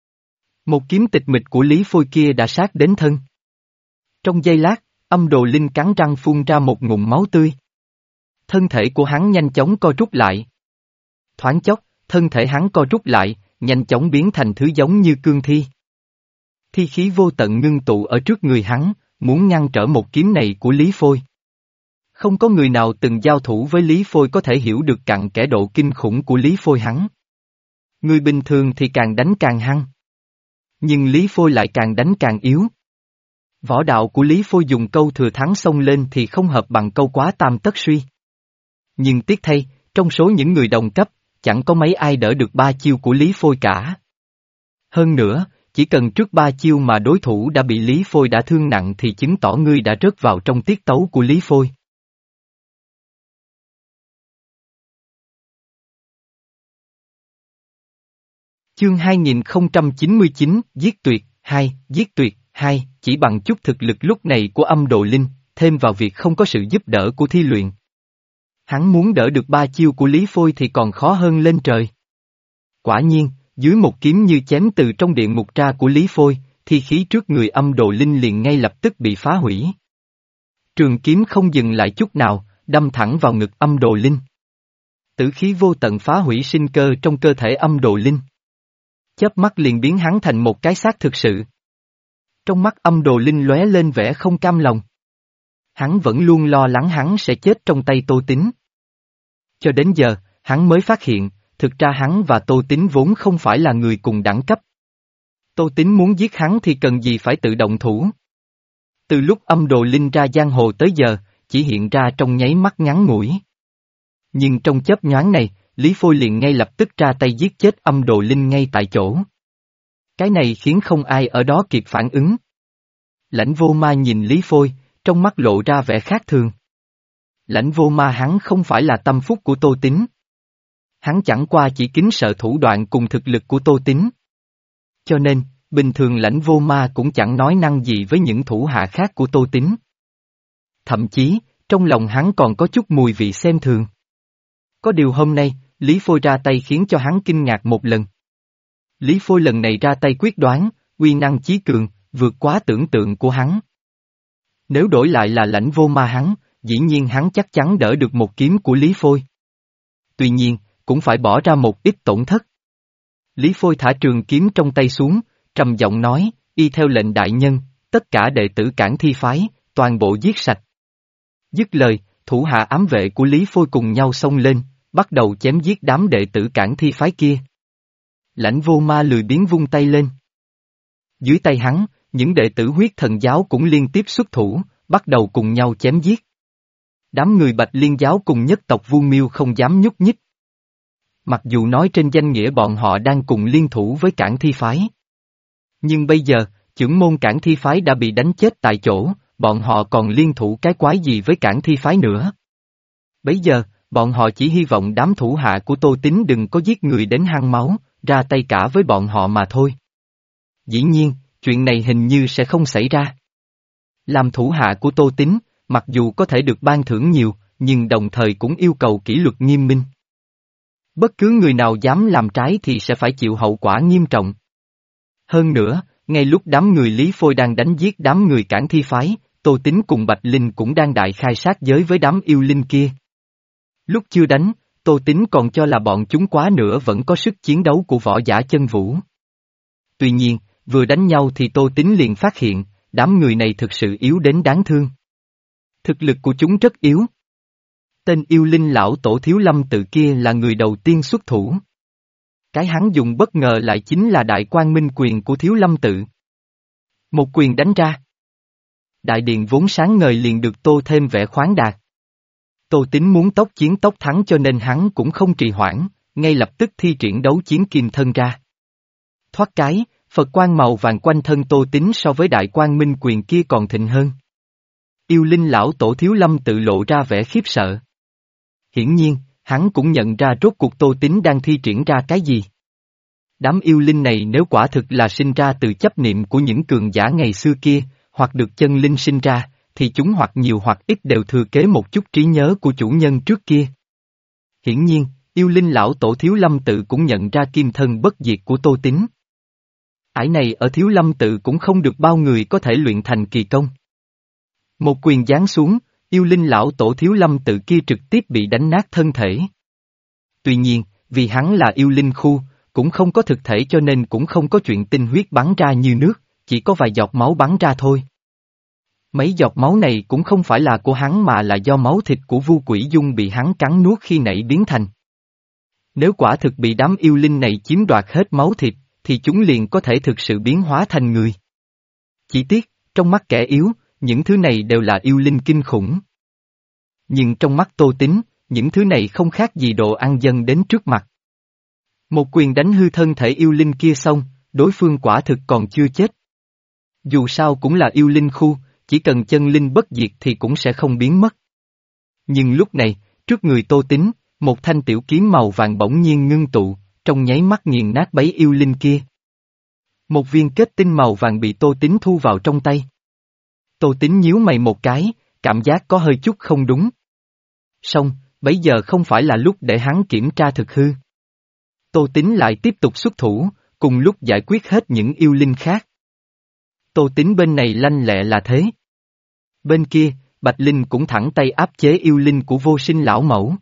Một kiếm tịch mịch của Lý Phôi kia đã sát đến thân. Trong giây lát, âm đồ linh cắn răng phun ra một ngụm máu tươi. Thân thể của hắn nhanh chóng co rút lại. Thoáng chốc, thân thể hắn co rút lại, nhanh chóng biến thành thứ giống như cương thi. Thi khí vô tận ngưng tụ ở trước người hắn, muốn ngăn trở một kiếm này của Lý Phôi. Không có người nào từng giao thủ với Lý Phôi có thể hiểu được cặn kẽ độ kinh khủng của Lý Phôi hắn. Người bình thường thì càng đánh càng hăng. Nhưng Lý Phôi lại càng đánh càng yếu. Võ đạo của Lý Phôi dùng câu thừa thắng xông lên thì không hợp bằng câu quá tam tất suy. Nhưng tiếc thay, trong số những người đồng cấp, chẳng có mấy ai đỡ được ba chiêu của Lý Phôi cả. Hơn nữa, chỉ cần trước ba chiêu mà đối thủ đã bị Lý Phôi đã thương nặng thì chứng tỏ ngươi đã rớt vào trong tiết tấu của Lý Phôi. Chương hai nghìn không trăm chín mươi chín, Giết Tuyệt, hai, Giết Tuyệt, hai, chỉ bằng chút thực lực lúc này của âm đồ linh, thêm vào việc không có sự giúp đỡ của thi luyện. Hắn muốn đỡ được ba chiêu của Lý Phôi thì còn khó hơn lên trời. Quả nhiên, dưới một kiếm như chém từ trong điện ngục ra của Lý Phôi, thì khí trước người âm đồ linh liền ngay lập tức bị phá hủy. Trường kiếm không dừng lại chút nào, đâm thẳng vào ngực âm đồ linh. Tử khí vô tận phá hủy sinh cơ trong cơ thể âm đồ linh. Chớp mắt liền biến hắn thành một cái xác thực sự. Trong mắt âm đồ linh lóe lên vẻ không cam lòng. Hắn vẫn luôn lo lắng hắn sẽ chết trong tay Tô Tín. Cho đến giờ, hắn mới phát hiện, thực ra hắn và Tô Tín vốn không phải là người cùng đẳng cấp. Tô Tín muốn giết hắn thì cần gì phải tự động thủ. Từ lúc âm đồ linh ra giang hồ tới giờ, chỉ hiện ra trong nháy mắt ngắn ngủi. Nhưng trong chớp nhoáng này, Lý Phôi liền ngay lập tức ra tay giết chết âm đồ linh ngay tại chỗ. Cái này khiến không ai ở đó kịp phản ứng. Lãnh Vô Ma nhìn Lý Phôi, trong mắt lộ ra vẻ khác thường. Lãnh Vô Ma hắn không phải là tâm phúc của Tô Tín. Hắn chẳng qua chỉ kính sợ thủ đoạn cùng thực lực của Tô Tín. Cho nên, bình thường Lãnh Vô Ma cũng chẳng nói năng gì với những thủ hạ khác của Tô Tín. Thậm chí, trong lòng hắn còn có chút mùi vị xem thường. Có điều hôm nay, Lý Phôi ra tay khiến cho hắn kinh ngạc một lần. Lý Phôi lần này ra tay quyết đoán, uy năng chí cường, vượt quá tưởng tượng của hắn. Nếu đổi lại là Lãnh Vô Ma hắn, dĩ nhiên hắn chắc chắn đỡ được một kiếm của Lý Phôi. Tuy nhiên, cũng phải bỏ ra một ít tổn thất. Lý Phôi thả trường kiếm trong tay xuống, trầm giọng nói, y theo lệnh đại nhân, tất cả đệ tử Cản Thi phái, toàn bộ giết sạch. Dứt lời, thủ hạ ám vệ của Lý Phôi cùng nhau xông lên, bắt đầu chém giết đám đệ tử Cản Thi phái kia. Lãnh Vô Ma lười biếng vung tay lên. Dưới tay hắn, những đệ tử Huyết Thần giáo cũng liên tiếp xuất thủ, bắt đầu cùng nhau chém giết. Đám người Bạch Liên giáo cùng nhất tộc Vu Miêu không dám nhúc nhích. Mặc dù nói trên danh nghĩa bọn họ đang cùng liên thủ với Cản Thi phái. Nhưng bây giờ, chưởng môn Cản Thi phái đã bị đánh chết tại chỗ, bọn họ còn liên thủ cái quái gì với Cản Thi phái nữa. Bấy giờ, bọn họ chỉ hy vọng đám thủ hạ của Tô Tín đừng có giết người đến hang máu, ra tay cả với bọn họ mà thôi. Dĩ nhiên, chuyện này hình như sẽ không xảy ra. Làm thủ hạ của Tô Tín, mặc dù có thể được ban thưởng nhiều, nhưng đồng thời cũng yêu cầu kỷ luật nghiêm minh. Bất cứ người nào dám làm trái thì sẽ phải chịu hậu quả nghiêm trọng. Hơn nữa, ngay lúc đám người Lý Phôi đang đánh giết đám người Cản Thi phái, Tô Tín cùng Bạch Linh cũng đang đại khai sát giới với đám yêu linh kia. Lúc chưa đánh, Tô Tín còn cho là bọn chúng quá nữa vẫn có sức chiến đấu của võ giả chân vũ. Tuy nhiên, vừa đánh nhau thì Tô Tín liền phát hiện, đám người này thực sự yếu đến đáng thương. Thực lực của chúng rất yếu. Tên yêu linh lão tổ Thiếu Lâm Tự kia là người đầu tiên xuất thủ. Cái hắn dùng bất ngờ lại chính là đại quang minh quyền của Thiếu Lâm Tự. Một quyền đánh ra. Đại điện vốn sáng ngời liền được tô thêm vẻ khoáng đạt. Tô Tín muốn tốc chiến tốc thắng cho nên hắn cũng không trì hoãn, ngay lập tức thi triển đấu chiến kim thân ra. Thoát cái, Phật quang màu vàng quanh thân Tô Tín so với đại quang minh quyền kia còn thịnh hơn. Yêu linh lão tổ Thiếu Lâm Tự lộ ra vẻ khiếp sợ. Hiển nhiên, hắn cũng nhận ra rốt cuộc Tô Tín đang thi triển ra cái gì. Đám yêu linh này nếu quả thực là sinh ra từ chấp niệm của những cường giả ngày xưa kia, hoặc được chân linh sinh ra, thì chúng hoặc nhiều hoặc ít đều thừa kế một chút trí nhớ của chủ nhân trước kia. Hiển nhiên, yêu linh lão tổ Thiếu Lâm Tự cũng nhận ra kim thân bất diệt của Tô Tín. Ải này ở Thiếu Lâm Tự cũng không được bao người có thể luyện thành kỳ công. Một quyền giáng xuống, yêu linh lão tổ Thiếu Lâm Tự kia trực tiếp bị đánh nát thân thể. Tuy nhiên, vì hắn là yêu linh khu, cũng không có thực thể cho nên cũng không có chuyện tinh huyết bắn ra như nước, chỉ có vài giọt máu bắn ra thôi. Mấy giọt máu này cũng không phải là của hắn mà là do máu thịt của Vu Quỷ Dung bị hắn cắn nuốt khi nãy biến thành. Nếu quả thực bị đám yêu linh này chiếm đoạt hết máu thịt, thì chúng liền có thể thực sự biến hóa thành người. Chỉ tiếc, trong mắt kẻ yếu, những thứ này đều là yêu linh kinh khủng. Nhưng trong mắt Tô Tín, những thứ này không khác gì đồ ăn dân đến trước mặt. Một quyền đánh hư thân thể yêu linh kia xong, đối phương quả thực còn chưa chết. Dù sao cũng là yêu linh khu, chỉ cần chân linh bất diệt thì cũng sẽ không biến mất. Nhưng lúc này, trước người Tô Tín, một thanh tiểu kiếm màu vàng bỗng nhiên ngưng tụ, trong nháy mắt nghiền nát bấy yêu linh kia. Một viên kết tinh màu vàng bị Tô Tín thu vào trong tay. Tô Tín nhíu mày một cái, cảm giác có hơi chút không đúng. Xong, bấy giờ không phải là lúc để hắn kiểm tra thực hư. Tô Tín lại tiếp tục xuất thủ, cùng lúc giải quyết hết những yêu linh khác. Tô Tín bên này lanh lẹ là thế. Bên kia, Bạch Linh cũng thẳng tay áp chế yêu linh của Vô Sinh lão mẫu.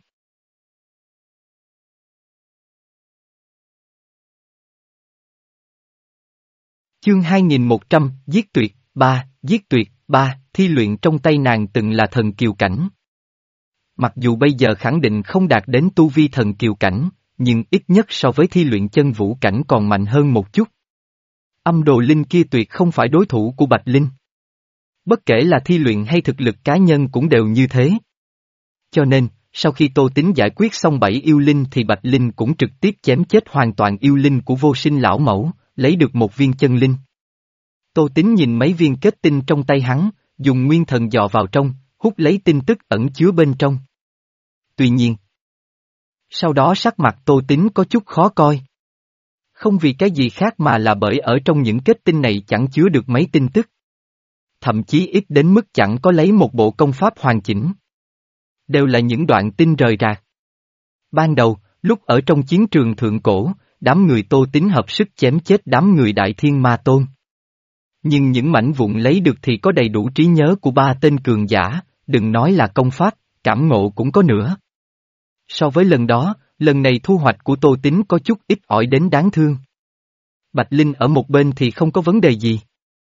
Chương hai nghìn một trăm, Giết Tuyệt, ba, Giết Tuyệt, ba, thi luyện trong tay nàng từng là thần kiều cảnh. Mặc dù bây giờ khẳng định không đạt đến tu vi thần kiều cảnh, nhưng ít nhất so với thi luyện chân vũ cảnh còn mạnh hơn một chút. Âm đồ linh kia tuyệt không phải đối thủ của Bạch Linh. Bất kể là thi luyện hay thực lực cá nhân cũng đều như thế. Cho nên, sau khi Tô Tín giải quyết xong bảy yêu linh thì Bạch Linh cũng trực tiếp chém chết hoàn toàn yêu linh của Vô Sinh lão mẫu, lấy được một viên chân linh. Tô Tín nhìn mấy viên kết tinh trong tay hắn, dùng nguyên thần dò vào trong, hút lấy tin tức ẩn chứa bên trong. Tuy nhiên, sau đó sắc mặt Tô Tín có chút khó coi. Không vì cái gì khác mà là bởi ở trong những kết tinh này chẳng chứa được mấy tin tức. Thậm chí ít đến mức chẳng có lấy một bộ công pháp hoàn chỉnh. Đều là những đoạn tin rời rạc. Ban đầu, lúc ở trong chiến trường thượng cổ, đám người Tô Tín hợp sức chém chết đám người Đại Thiên Ma Tôn. Nhưng những mảnh vụn lấy được thì có đầy đủ trí nhớ của ba tên cường giả, đừng nói là công pháp, cảm ngộ cũng có nữa. So với lần đó, lần này thu hoạch của Tô Tín có chút ít ỏi đến đáng thương. Bạch Linh ở một bên thì không có vấn đề gì.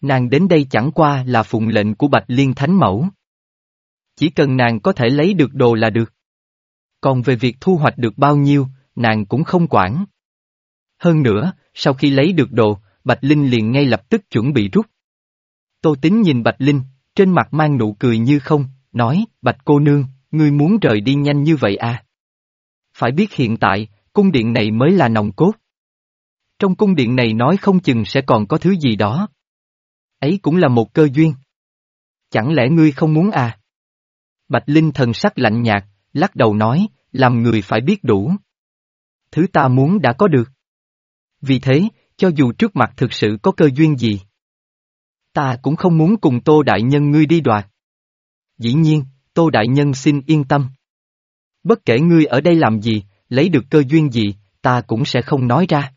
Nàng đến đây chẳng qua là phụng lệnh của Bạch Liên Thánh Mẫu. Chỉ cần nàng có thể lấy được đồ là được. Còn về việc thu hoạch được bao nhiêu, nàng cũng không quản. Hơn nữa, sau khi lấy được đồ, Bạch Linh liền ngay lập tức chuẩn bị rút. Tô Tín nhìn Bạch Linh, trên mặt mang nụ cười như không, nói, Bạch cô nương, ngươi muốn rời đi nhanh như vậy à? Phải biết hiện tại, cung điện này mới là nòng cốt. Trong cung điện này nói không chừng sẽ còn có thứ gì đó. Ấy cũng là một cơ duyên. Chẳng lẽ ngươi không muốn à? Bạch Linh thần sắc lạnh nhạt, lắc đầu nói, làm người phải biết đủ. Thứ ta muốn đã có được. Vì thế, cho dù trước mặt thực sự có cơ duyên gì, ta cũng không muốn cùng Tô Đại Nhân ngươi đi đoạt. Dĩ nhiên, Tô Đại Nhân xin yên tâm. Bất kể ngươi ở đây làm gì, lấy được cơ duyên gì, ta cũng sẽ không nói ra.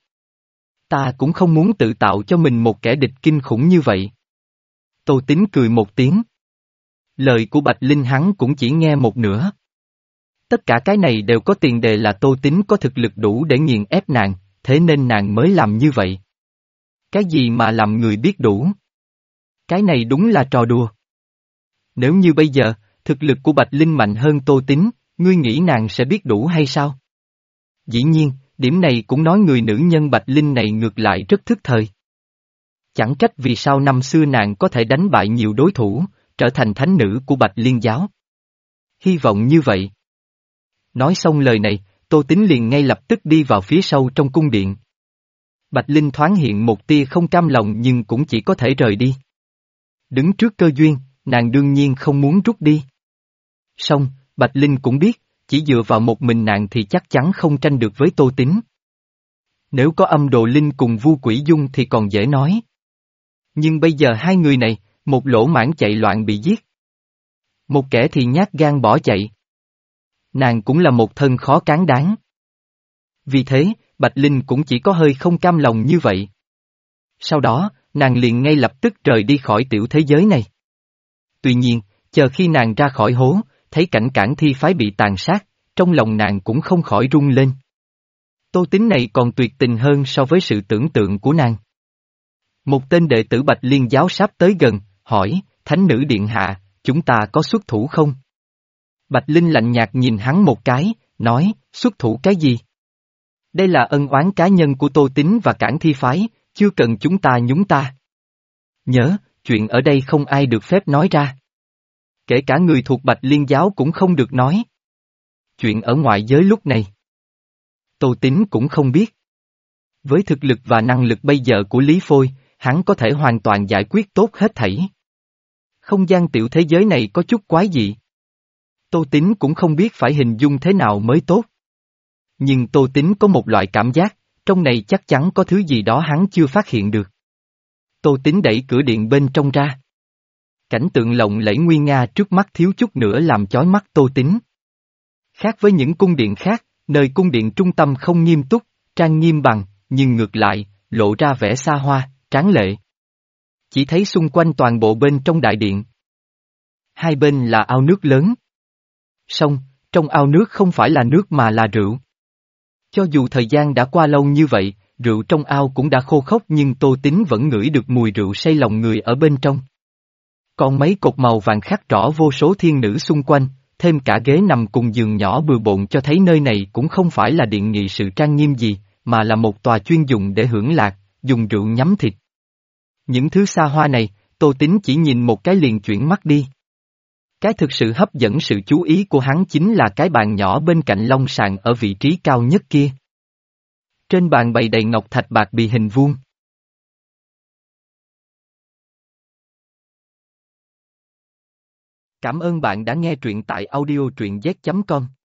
Ta cũng không muốn tự tạo cho mình một kẻ địch kinh khủng như vậy. Tô Tín cười một tiếng. Lời của Bạch Linh hắn cũng chỉ nghe một nửa. Tất cả cái này đều có tiền đề là Tô Tín có thực lực đủ để nghiền ép nàng, thế nên nàng mới làm như vậy. Cái gì mà làm người biết đủ? Cái này đúng là trò đùa. Nếu như bây giờ, thực lực của Bạch Linh mạnh hơn Tô Tín, ngươi nghĩ nàng sẽ biết đủ hay sao? Dĩ nhiên, điểm này cũng nói người nữ nhân Bạch Linh này ngược lại rất thức thời. Chẳng trách vì sao năm xưa nàng có thể đánh bại nhiều đối thủ, trở thành thánh nữ của Bạch Liên giáo. Hy vọng như vậy. Nói xong lời này, Tô Tín liền ngay lập tức đi vào phía sau trong cung điện. Bạch Linh thoáng hiện một tia không cam lòng nhưng cũng chỉ có thể rời đi. Đứng trước cơ duyên, nàng đương nhiên không muốn rút đi. Song, Bạch Linh cũng biết, chỉ dựa vào một mình nàng thì chắc chắn không tranh được với Tô Tín. Nếu có Âm Đồ Linh cùng Vu Quỷ Dung thì còn dễ nói. Nhưng bây giờ hai người này, một lỗ mãng chạy loạn bị giết. Một kẻ thì nhát gan bỏ chạy. Nàng cũng là một thân khó cán đáng. Vì thế, Bạch Linh cũng chỉ có hơi không cam lòng như vậy. Sau đó, nàng liền ngay lập tức rời đi khỏi tiểu thế giới này. Tuy nhiên, chờ khi nàng ra khỏi hố, thấy cảnh cảng thi phái bị tàn sát, trong lòng nàng cũng không khỏi rung lên. Tô Tín này còn tuyệt tình hơn so với sự tưởng tượng của nàng. Một tên đệ tử Bạch Liên giáo sắp tới gần, hỏi, Thánh nữ điện hạ, chúng ta có xuất thủ không? Bạch Linh lạnh nhạt nhìn hắn một cái, nói, xuất thủ cái gì? Đây là ân oán cá nhân của Tô Tín và cảng thi phái, chưa cần chúng ta nhúng ta. Nhớ, chuyện ở đây không ai được phép nói ra. Kể cả người thuộc Bạch Liên giáo cũng không được nói. Chuyện ở ngoại giới lúc này, Tô Tín cũng không biết. Với thực lực và năng lực bây giờ của Lý Phôi, hắn có thể hoàn toàn giải quyết tốt hết thảy. Không gian tiểu thế giới này có chút quái dị. Tô Tín cũng không biết phải hình dung thế nào mới tốt. Nhưng Tô Tín có một loại cảm giác, trong này chắc chắn có thứ gì đó hắn chưa phát hiện được. Tô Tín đẩy cửa điện bên trong ra. Cảnh tượng lộng lẫy nguy nga trước mắt thiếu chút nữa làm chói mắt Tô Tín. Khác với những cung điện khác, nơi cung điện trung tâm không nghiêm túc, trang nghiêm bằng, nhưng ngược lại, lộ ra vẻ xa hoa, tráng lệ. Chỉ thấy xung quanh toàn bộ bên trong đại điện. Hai bên là ao nước lớn. Song, trong ao nước không phải là nước mà là rượu. Cho dù thời gian đã qua lâu như vậy, rượu trong ao cũng đã khô khốc nhưng Tô Tín vẫn ngửi được mùi rượu say lòng người ở bên trong. Còn mấy cột màu vàng khắc rõ vô số thiên nữ xung quanh, thêm cả ghế nằm cùng giường nhỏ bừa bộn cho thấy nơi này cũng không phải là điện nghị sự trang nghiêm gì, mà là một tòa chuyên dùng để hưởng lạc, dùng rượu nhắm thịt. Những thứ xa hoa này, Tô Tín chỉ nhìn một cái liền chuyển mắt đi. Cái thực sự hấp dẫn sự chú ý của hắn chính là cái bàn nhỏ bên cạnh long sàn ở vị trí cao nhất kia. Trên bàn bày đầy ngọc thạch bạc bì hình vuông. Cảm ơn bạn đã nghe truyện tại audio truyện z chấm com.